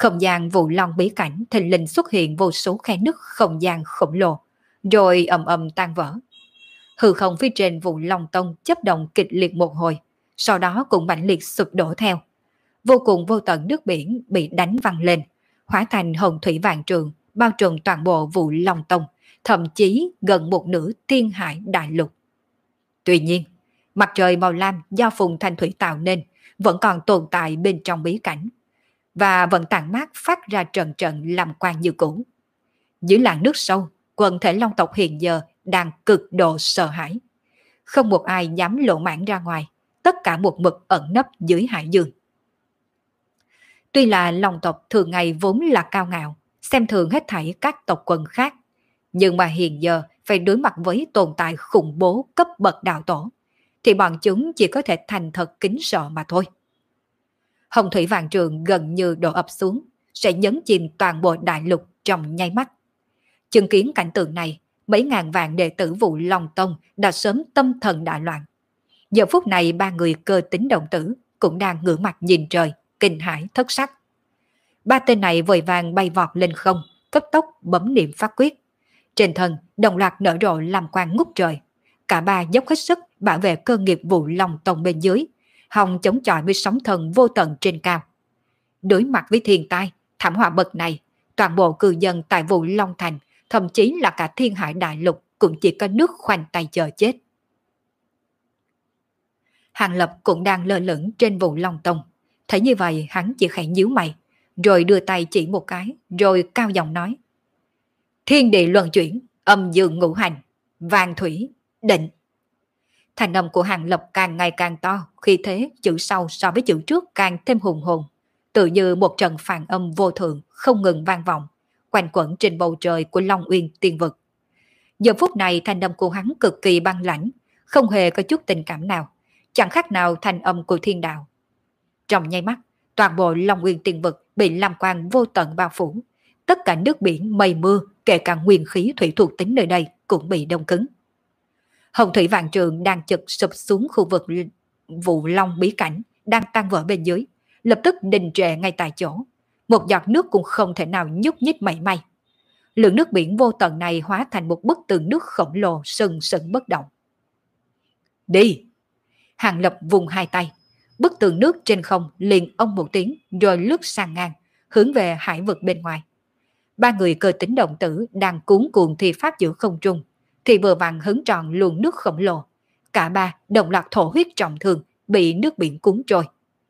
Không gian vụ long bí cảnh thình lình xuất hiện vô số khe nứt không gian khổng lồ, rồi ầm ầm tan vỡ. Hư không phía trên vụ long tông chấp động kịch liệt một hồi, sau đó cũng mãnh liệt sụp đổ theo. Vô cùng vô tận nước biển bị đánh văng lên, hóa thành hồng thủy vạn trường, bao trùm toàn bộ vụ long tông, thậm chí gần một nửa thiên hải đại lục. Tuy nhiên, mặt trời màu lam do Phùng Thanh Thủy tạo nên vẫn còn tồn tại bên trong bí cảnh, và vẫn tản mát phát ra trận trận làm quang như cũ. Dưới làn nước sâu, quần thể long tộc hiện giờ đang cực độ sợ hãi. Không một ai dám lộ mãn ra ngoài, tất cả một mực ẩn nấp dưới hải dương. Tuy là long tộc thường ngày vốn là cao ngạo, xem thường hết thảy các tộc quần khác, nhưng mà hiện giờ phải đối mặt với tồn tại khủng bố cấp bậc đạo tổ, thì bọn chúng chỉ có thể thành thật kính sợ mà thôi. Hồng thủy vạn trường gần như đổ ập xuống, sẽ nhấn chìm toàn bộ đại lục trong nháy mắt. Chứng kiến cảnh tượng này, mấy ngàn vạn đệ tử vụ Long Tông đã sớm tâm thần đại loạn. Giờ phút này ba người cơ tính đồng tử cũng đang ngửa mặt nhìn trời, kinh hãi thất sắc. Ba tên này vội vàng bay vọt lên không, cấp tốc bấm niệm phát quyết. Trên thân đồng loạt nở rộ làm quang ngút trời. Cả ba dốc hết sức bảo vệ cơ nghiệp vụ Long Tông bên dưới, hòng chống chọi với sóng thần vô tận trên cao. Đối mặt với thiên tai, thảm họa bậc này, toàn bộ cư dân tại vụ Long Thành, thậm chí là cả thiên hải đại lục cũng chỉ có nước khoanh tay chờ chết. Hàng Lập cũng đang lơ lửng trên vụ Long Tông. Thấy như vậy hắn chỉ khẽ nhíu mày, rồi đưa tay chỉ một cái, rồi cao giọng nói: Thiên địa luân chuyển, âm dương ngũ hành, vàng thủy, định. Thành âm của Hàng Lập càng ngày càng to, khi thế chữ sau so với chữ trước càng thêm hùng hồn, tự như một trận phản âm vô thượng không ngừng vang vọng, quanh quẩn trên bầu trời của Long Uyên tiên vực. Giờ phút này thanh âm của hắn cực kỳ băng lãnh, không hề có chút tình cảm nào, chẳng khác nào thanh âm của thiên đạo. Trong nháy mắt, toàn bộ Long Uyên tiên vực bị lam quang vô tận bao phủ, tất cả nước biển mây mưa, kể cả nguyên khí thủy thuộc tính nơi đây cũng bị đông cứng. Hồng thủy vạn trường đang chực sụp xuống khu vực vụ Long bí cảnh đang tan vỡ bên dưới, lập tức đình trệ ngay tại chỗ, một giọt nước cũng không thể nào nhúc nhích mảy may. Lượng nước biển vô tận này hóa thành một bức tường nước khổng lồ sừng sững bất động. Đi! Hàng Lập vùng hai tay, bức tường nước trên không liền ông một tiếng rồi lướt sang ngang, hướng về hải vực bên ngoài. Ba người cơ tính động tử đang cuốn cuồng thi pháp giữa không trung, thì vừa vặn hứng tròn luồng nước khổng lồ. Cả ba đồng loạt thổ huyết trọng thương, bị nước biển cuốn trôi.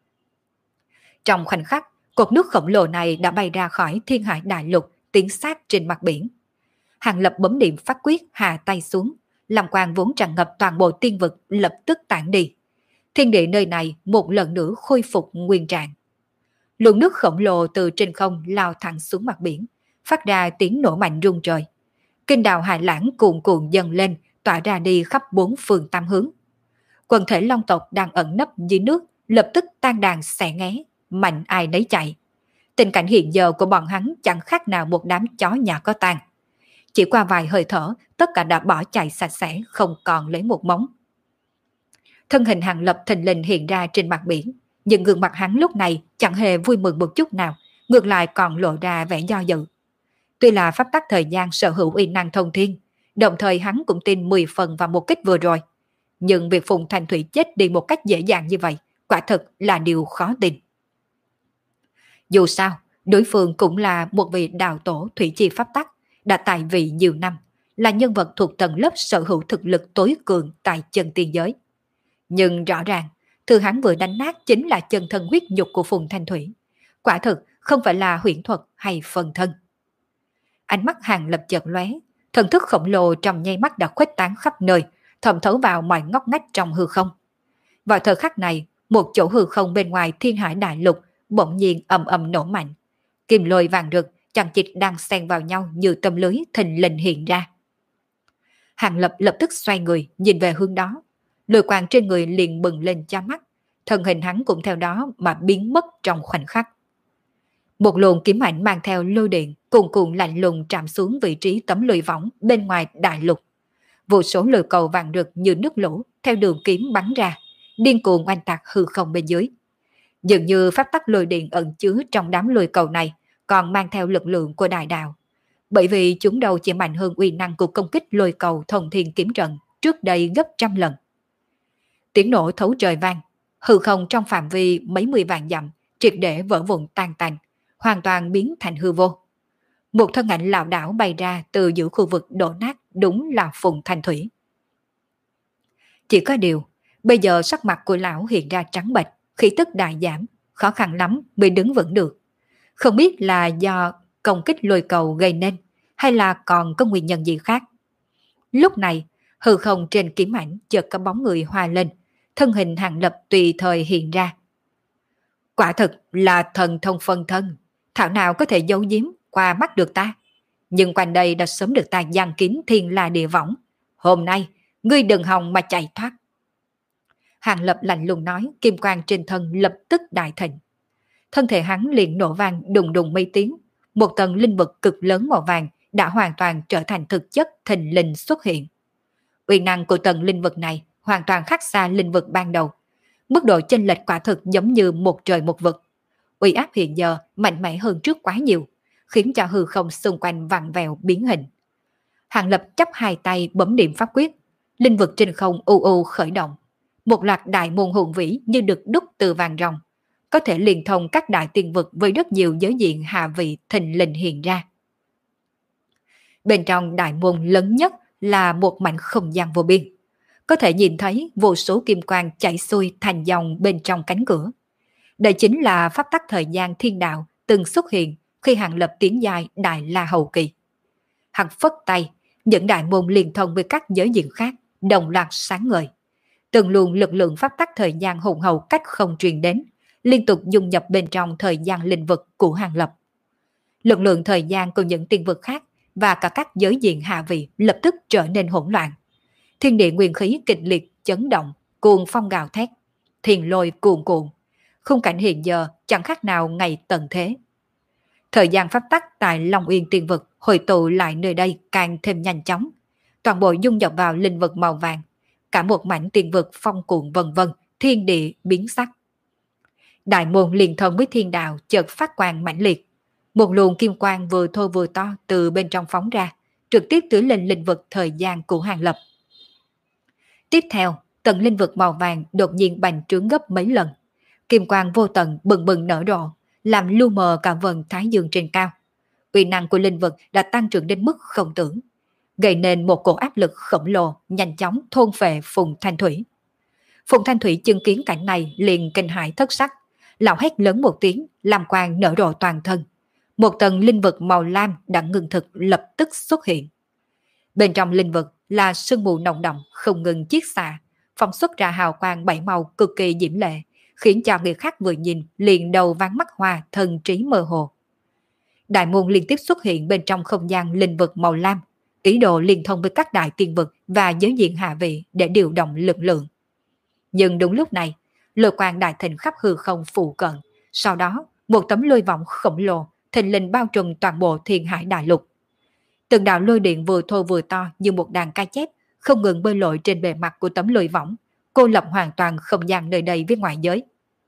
Trong khoảnh khắc, cột nước khổng lồ này đã bay ra khỏi thiên hải đại lục, tiến sát trên mặt biển. Hàng Lập bấm niệm phát quyết hạ tay xuống, làm quang vốn tràn ngập toàn bộ tiên vực lập tức tản đi. Thiên địa nơi này một lần nữa khôi phục nguyên trạng. Luồng nước khổng lồ từ trên không lao thẳng xuống mặt biển, phát ra tiếng nổ mạnh rung trời. Kinh đào hải lãng cuồn cuộn dần lên, tỏa ra đi khắp bốn phương tám hướng. Quần thể long tộc đang ẩn nấp dưới nước lập tức tan đàn xẻ nghé, mạnh ai nấy chạy. Tình cảnh hiện giờ của bọn hắn chẳng khác nào một đám chó nhà có tang. Chỉ qua vài hơi thở, tất cả đã bỏ chạy sạch sẽ, không còn lấy một móng. Thân hình Hàng Lập thình lình hiện ra trên mặt biển, nhưng gương mặt hắn lúc này chẳng hề vui mừng một chút nào, ngược lại còn lộ ra vẻ do dự. Tuy là pháp tắc thời gian sở hữu uy năng thông thiên, đồng thời hắn cũng tin mười phần vào một kích vừa rồi, nhưng việc Phùng Thanh Thủy chết đi một cách dễ dàng như vậy, quả thực là điều khó tin. Dù sao, đối phương cũng là một vị đạo tổ thủy chi pháp tắc, đã tại vị nhiều năm, là nhân vật thuộc tầng lớp sở hữu thực lực tối cường tại chân tiên giới. Nhưng rõ ràng, thứ hắn vừa đánh nát chính là chân thân huyết nhục của Phùng Thanh Thủy. Quả thực không phải là huyễn thuật hay phần thân. Ánh mắt Hàng Lập chợt lóe, thần thức khổng lồ trong nháy mắt đã khuếch tán khắp nơi, thẩm thấu vào mọi ngóc ngách trong hư không. Vào thời khắc này, một chỗ hư không bên ngoài thiên hải đại lục bỗng nhiên ầm ầm nổ mạnh. Kim lôi vàng rực chằng chịt đang xen vào nhau như tấm lưới thình lình hiện ra. Hàng Lập lập tức xoay người nhìn về hướng đó, lôi quang trên người liền bừng lên cho mắt, thân hình hắn cũng theo đó mà biến mất trong khoảnh khắc. Một luồng kiếm ảnh mang theo lôi điện cuồn cuộn lạnh lùng chạm xuống vị trí tấm lưới võng bên ngoài đại lục. Vô số lôi cầu vàng rực như nước lũ theo đường kiếm bắn ra, điên cuồng oanh tạc hư không bên dưới. Dường như pháp tắc lôi điện ẩn chứa trong đám lôi cầu này còn mang theo lực lượng của đại đạo. Bởi vì chúng đâu chỉ mạnh hơn uy năng của công kích lôi cầu thông thiên kiếm trận trước đây gấp trăm lần. Tiếng nổ thấu trời vang, hư không trong phạm vi mấy mươi vạn dặm triệt để vỡ vụn tan tành, hoàn toàn biến thành hư vô. Một thân ảnh lảo đảo bay ra từ giữa khu vực đổ nát, đúng là Phùng Thanh Thủy. Chỉ có điều, bây giờ sắc mặt của lão hiện ra trắng bệch, khí tức đại giảm, khó khăn lắm mới đứng vững được. Không biết là do công kích lôi cầu gây nên, hay là còn có nguyên nhân gì khác. Lúc này, hư không trên kiếm ảnh chợt có bóng người hoa lên, thân hình Hàng Lập tùy thời hiện ra. Quả thực là thần thông phân thân, thảo nào có thể giấu giếm qua mắt được ta. Nhưng quanh đây đã sớm được ta giăng kín thiên la địa võng. Hôm nay, ngươi đừng hòng mà chạy thoát. Hàng Lập lạnh lùng nói, kim quang trên thân lập tức đại thịnh. Thân thể hắn liền nổ vang đùng đùng mấy tiếng, một tầng linh vật cực lớn màu vàng đã hoàn toàn trở thành thực chất thình lình xuất hiện. Uy năng của tầng linh vật này hoàn toàn khác xa linh vật ban đầu. Mức độ chênh lệch quả thực giống như một trời một vực. Uy áp hiện giờ mạnh mẽ hơn trước quá nhiều, khiến cho hư không xung quanh vặn vẹo biến hình. Hàng Lập chắp hai tay bấm niệm pháp quyết, linh vật trên không u u khởi động. Một loạt đại môn hùng vĩ như được đúc từ vàng ròng, có thể liên thông các đại tiên vực với rất nhiều giới diện hạ vị thình lình hiện ra. Bên trong đại môn lớn nhất là một mảnh không gian vô biên, có thể nhìn thấy vô số kim quang chảy xuôi thành dòng bên trong cánh cửa. Đây chính là pháp tắc thời gian thiên đạo từng xuất hiện khi Hàng Lập tiến giai Đại La hậu kỳ. Hắn phất tay, những đại môn liên thông với các giới diện khác đồng loạt sáng ngời. Từng luồng lực lượng pháp tắc thời gian hùng hậu cách không truyền đến, liên tục dung nhập bên trong thời gian linh vực của Hàng Lập. Lực lượng thời gian của những tiên vực khác và cả các giới diện hạ vị lập tức trở nên hỗn loạn. Thiên địa nguyên khí kịch liệt chấn động, cuồng phong gào thét, thiền lôi cuồn cuộn. Khung cảnh hiện giờ chẳng khác nào ngày tận thế. Thời gian pháp tắc tại Long Uyên tiên vực hội tụ lại nơi đây càng thêm nhanh chóng. Toàn bộ dung nhập vào linh vực màu vàng. Cả một mảnh tiên vực phong cuộn vân vân, thiên địa biến sắc. Đại môn liên thông với thiên đạo chợt phát quang mãnh liệt. Một luồng kim quang vừa thô vừa to từ bên trong phóng ra, trực tiếp tưới lên linh vực thời gian của Hàng Lập. Tiếp theo, tầng linh vực màu vàng đột nhiên bành trướng gấp mấy lần. Kim quang vô tận bừng bừng nở rộ, làm lu mờ cả vầng thái dương trên cao. Uy năng của linh vực đã tăng trưởng đến mức không tưởng, gây nên một cổ áp lực khổng lồ nhanh chóng thôn phệ Phùng Thanh Thủy. Phùng Thanh Thủy chứng kiến cảnh này liền kinh hãi thất sắc, lão hét lớn một tiếng, làm quang nở rộ toàn thân. Một tầng linh vực màu lam đã ngưng thực lập tức xuất hiện. Bên trong linh vực là sương mù nồng đậm không ngừng chiết xạ, phóng xuất ra hào quang bảy màu cực kỳ diễm lệ, khiến cho người khác vừa nhìn liền đầu váng mắt hoa, thần trí mơ hồ. Đại môn liên tiếp xuất hiện bên trong không gian linh vực màu lam, ý đồ liên thông với các đại tiên vực và giới diện hạ vị để điều động lực lượng. Nhưng đúng lúc này, lôi quang đại thịnh khắp hư không phụ cận, sau đó một tấm lôi vọng khổng lồ thình lình bao trùm toàn bộ thiên hải đại lục. Từng đạo lôi điện vừa thô vừa to như một đàn cá chép không ngừng bơi lội trên bề mặt của tấm lôi võng, cô lập hoàn toàn không gian nơi đây với ngoại giới.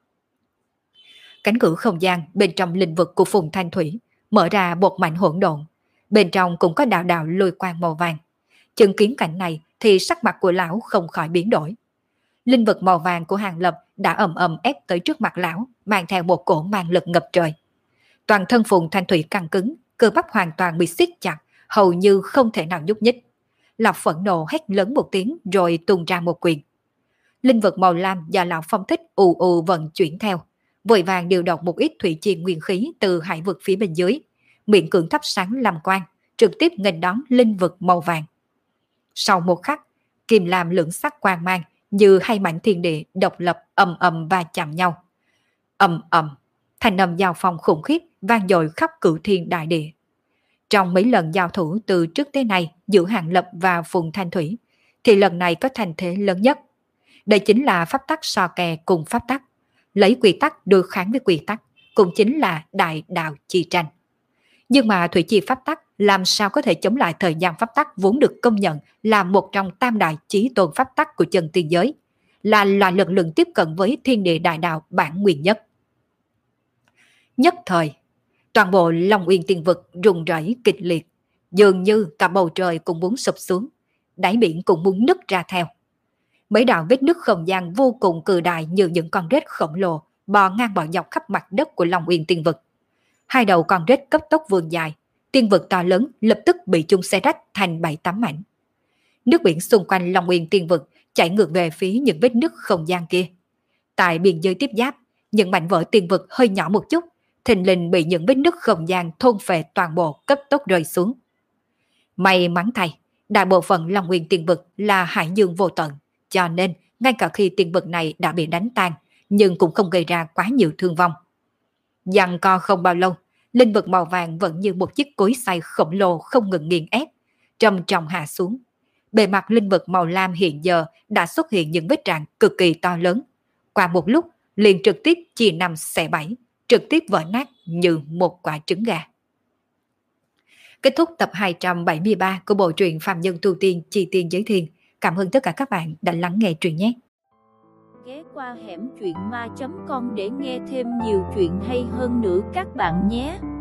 Cánh cửa không gian bên trong linh vực của Phùng Thanh Thủy mở ra một mảnh hỗn độn, bên trong cũng có đạo đạo lôi quang màu vàng. Chứng kiến cảnh này thì sắc mặt của lão không khỏi biến đổi. Linh vực màu vàng của Hàng Lập đã ầm ầm ép tới trước mặt lão, mang theo một cổ mang lực ngập trời. Toàn thân Phùng Thanh Thủy căng cứng, cơ bắp hoàn toàn bị siết chặt, hầu như không thể nào nhúc nhích. Lão phẫn nộ hét lớn một tiếng rồi tung ra một quyền. Linh vực màu lam do lão phong thích ù ù vận chuyển theo, vội vàng điều động một ít thủy chi nguyên khí từ hải vực phía bên dưới, miệng cường thắp sáng làm quang, trực tiếp nghênh đón linh vực màu vàng. Sau một khắc, kim lam lưỡng sắc quang mang như hai mảnh thiên địa độc lập ầm ầm va chạm nhau. Ầm ầm, thanh âm giao phong khủng khiếp vang dội khắp cửu thiên đại địa. Trong mấy lần giao thủ từ trước tới nay giữa Hàng Lập và Phùng Thanh Thủy, thì lần này có thành thế lớn nhất. Đây chính là pháp tắc so kè cùng pháp tắc, lấy quy tắc đối kháng với quy tắc, cũng chính là đại đạo chi tranh. Nhưng mà thủy chi pháp tắc làm sao có thể chống lại thời gian pháp tắc vốn được công nhận là một trong tam đại chí tôn pháp tắc của chân tiên giới, là loại lực lượng tiếp cận với thiên địa đại đạo bản nguyên nhất. Nhất thời, Toàn bộ Long Uyên Tiên Vực rung rẩy kịch liệt, dường như cả bầu trời cũng muốn sụp xuống, đáy biển cũng muốn nứt ra theo. Mấy đạo vết nứt không gian vô cùng cự đại như những con rết khổng lồ bò ngang bò dọc khắp mặt đất của Long Uyên Tiên Vực. Hai đầu con rết cấp tốc vươn dài, tiên vực to lớn lập tức bị chúng xé rách thành bảy tám mảnh. Nước biển xung quanh Long Uyên Tiên Vực chảy ngược về phía những vết nứt không gian kia. Tại biên giới tiếp giáp, những mảnh vỡ tiên vực hơi nhỏ một chút, thình lình bị những vết nứt không gian thôn phệ toàn bộ cấp tốc rơi xuống. May mắn thay, đại bộ phận Long Uyên Tiên Vực là hải dương vô tận, cho nên ngay cả khi tiên vực này đã bị đánh tan, nhưng cũng không gây ra quá nhiều thương vong. Giằng co không bao lâu, linh vực màu vàng vẫn như một chiếc cối xay khổng lồ không ngừng nghiền ép, trầm trọng hạ xuống. Bề mặt linh vực màu lam hiện giờ đã xuất hiện những vết rạn cực kỳ to lớn. Qua một lúc, liền trực tiếp chia năm xẻ bảy, trực tiếp vỡ nát như một quả trứng gà. Kết thúc tập hai trăm bảy mươi ba của bộ truyện Phàm Nhân Tu Tiên Chi Tiên Giới Thiên. Cảm ơn tất cả các bạn đã lắng nghe truyện nhé. Ghé qua hẻm truyện ma chấm com để nghe thêm nhiều chuyện hay hơn nữa các bạn nhé.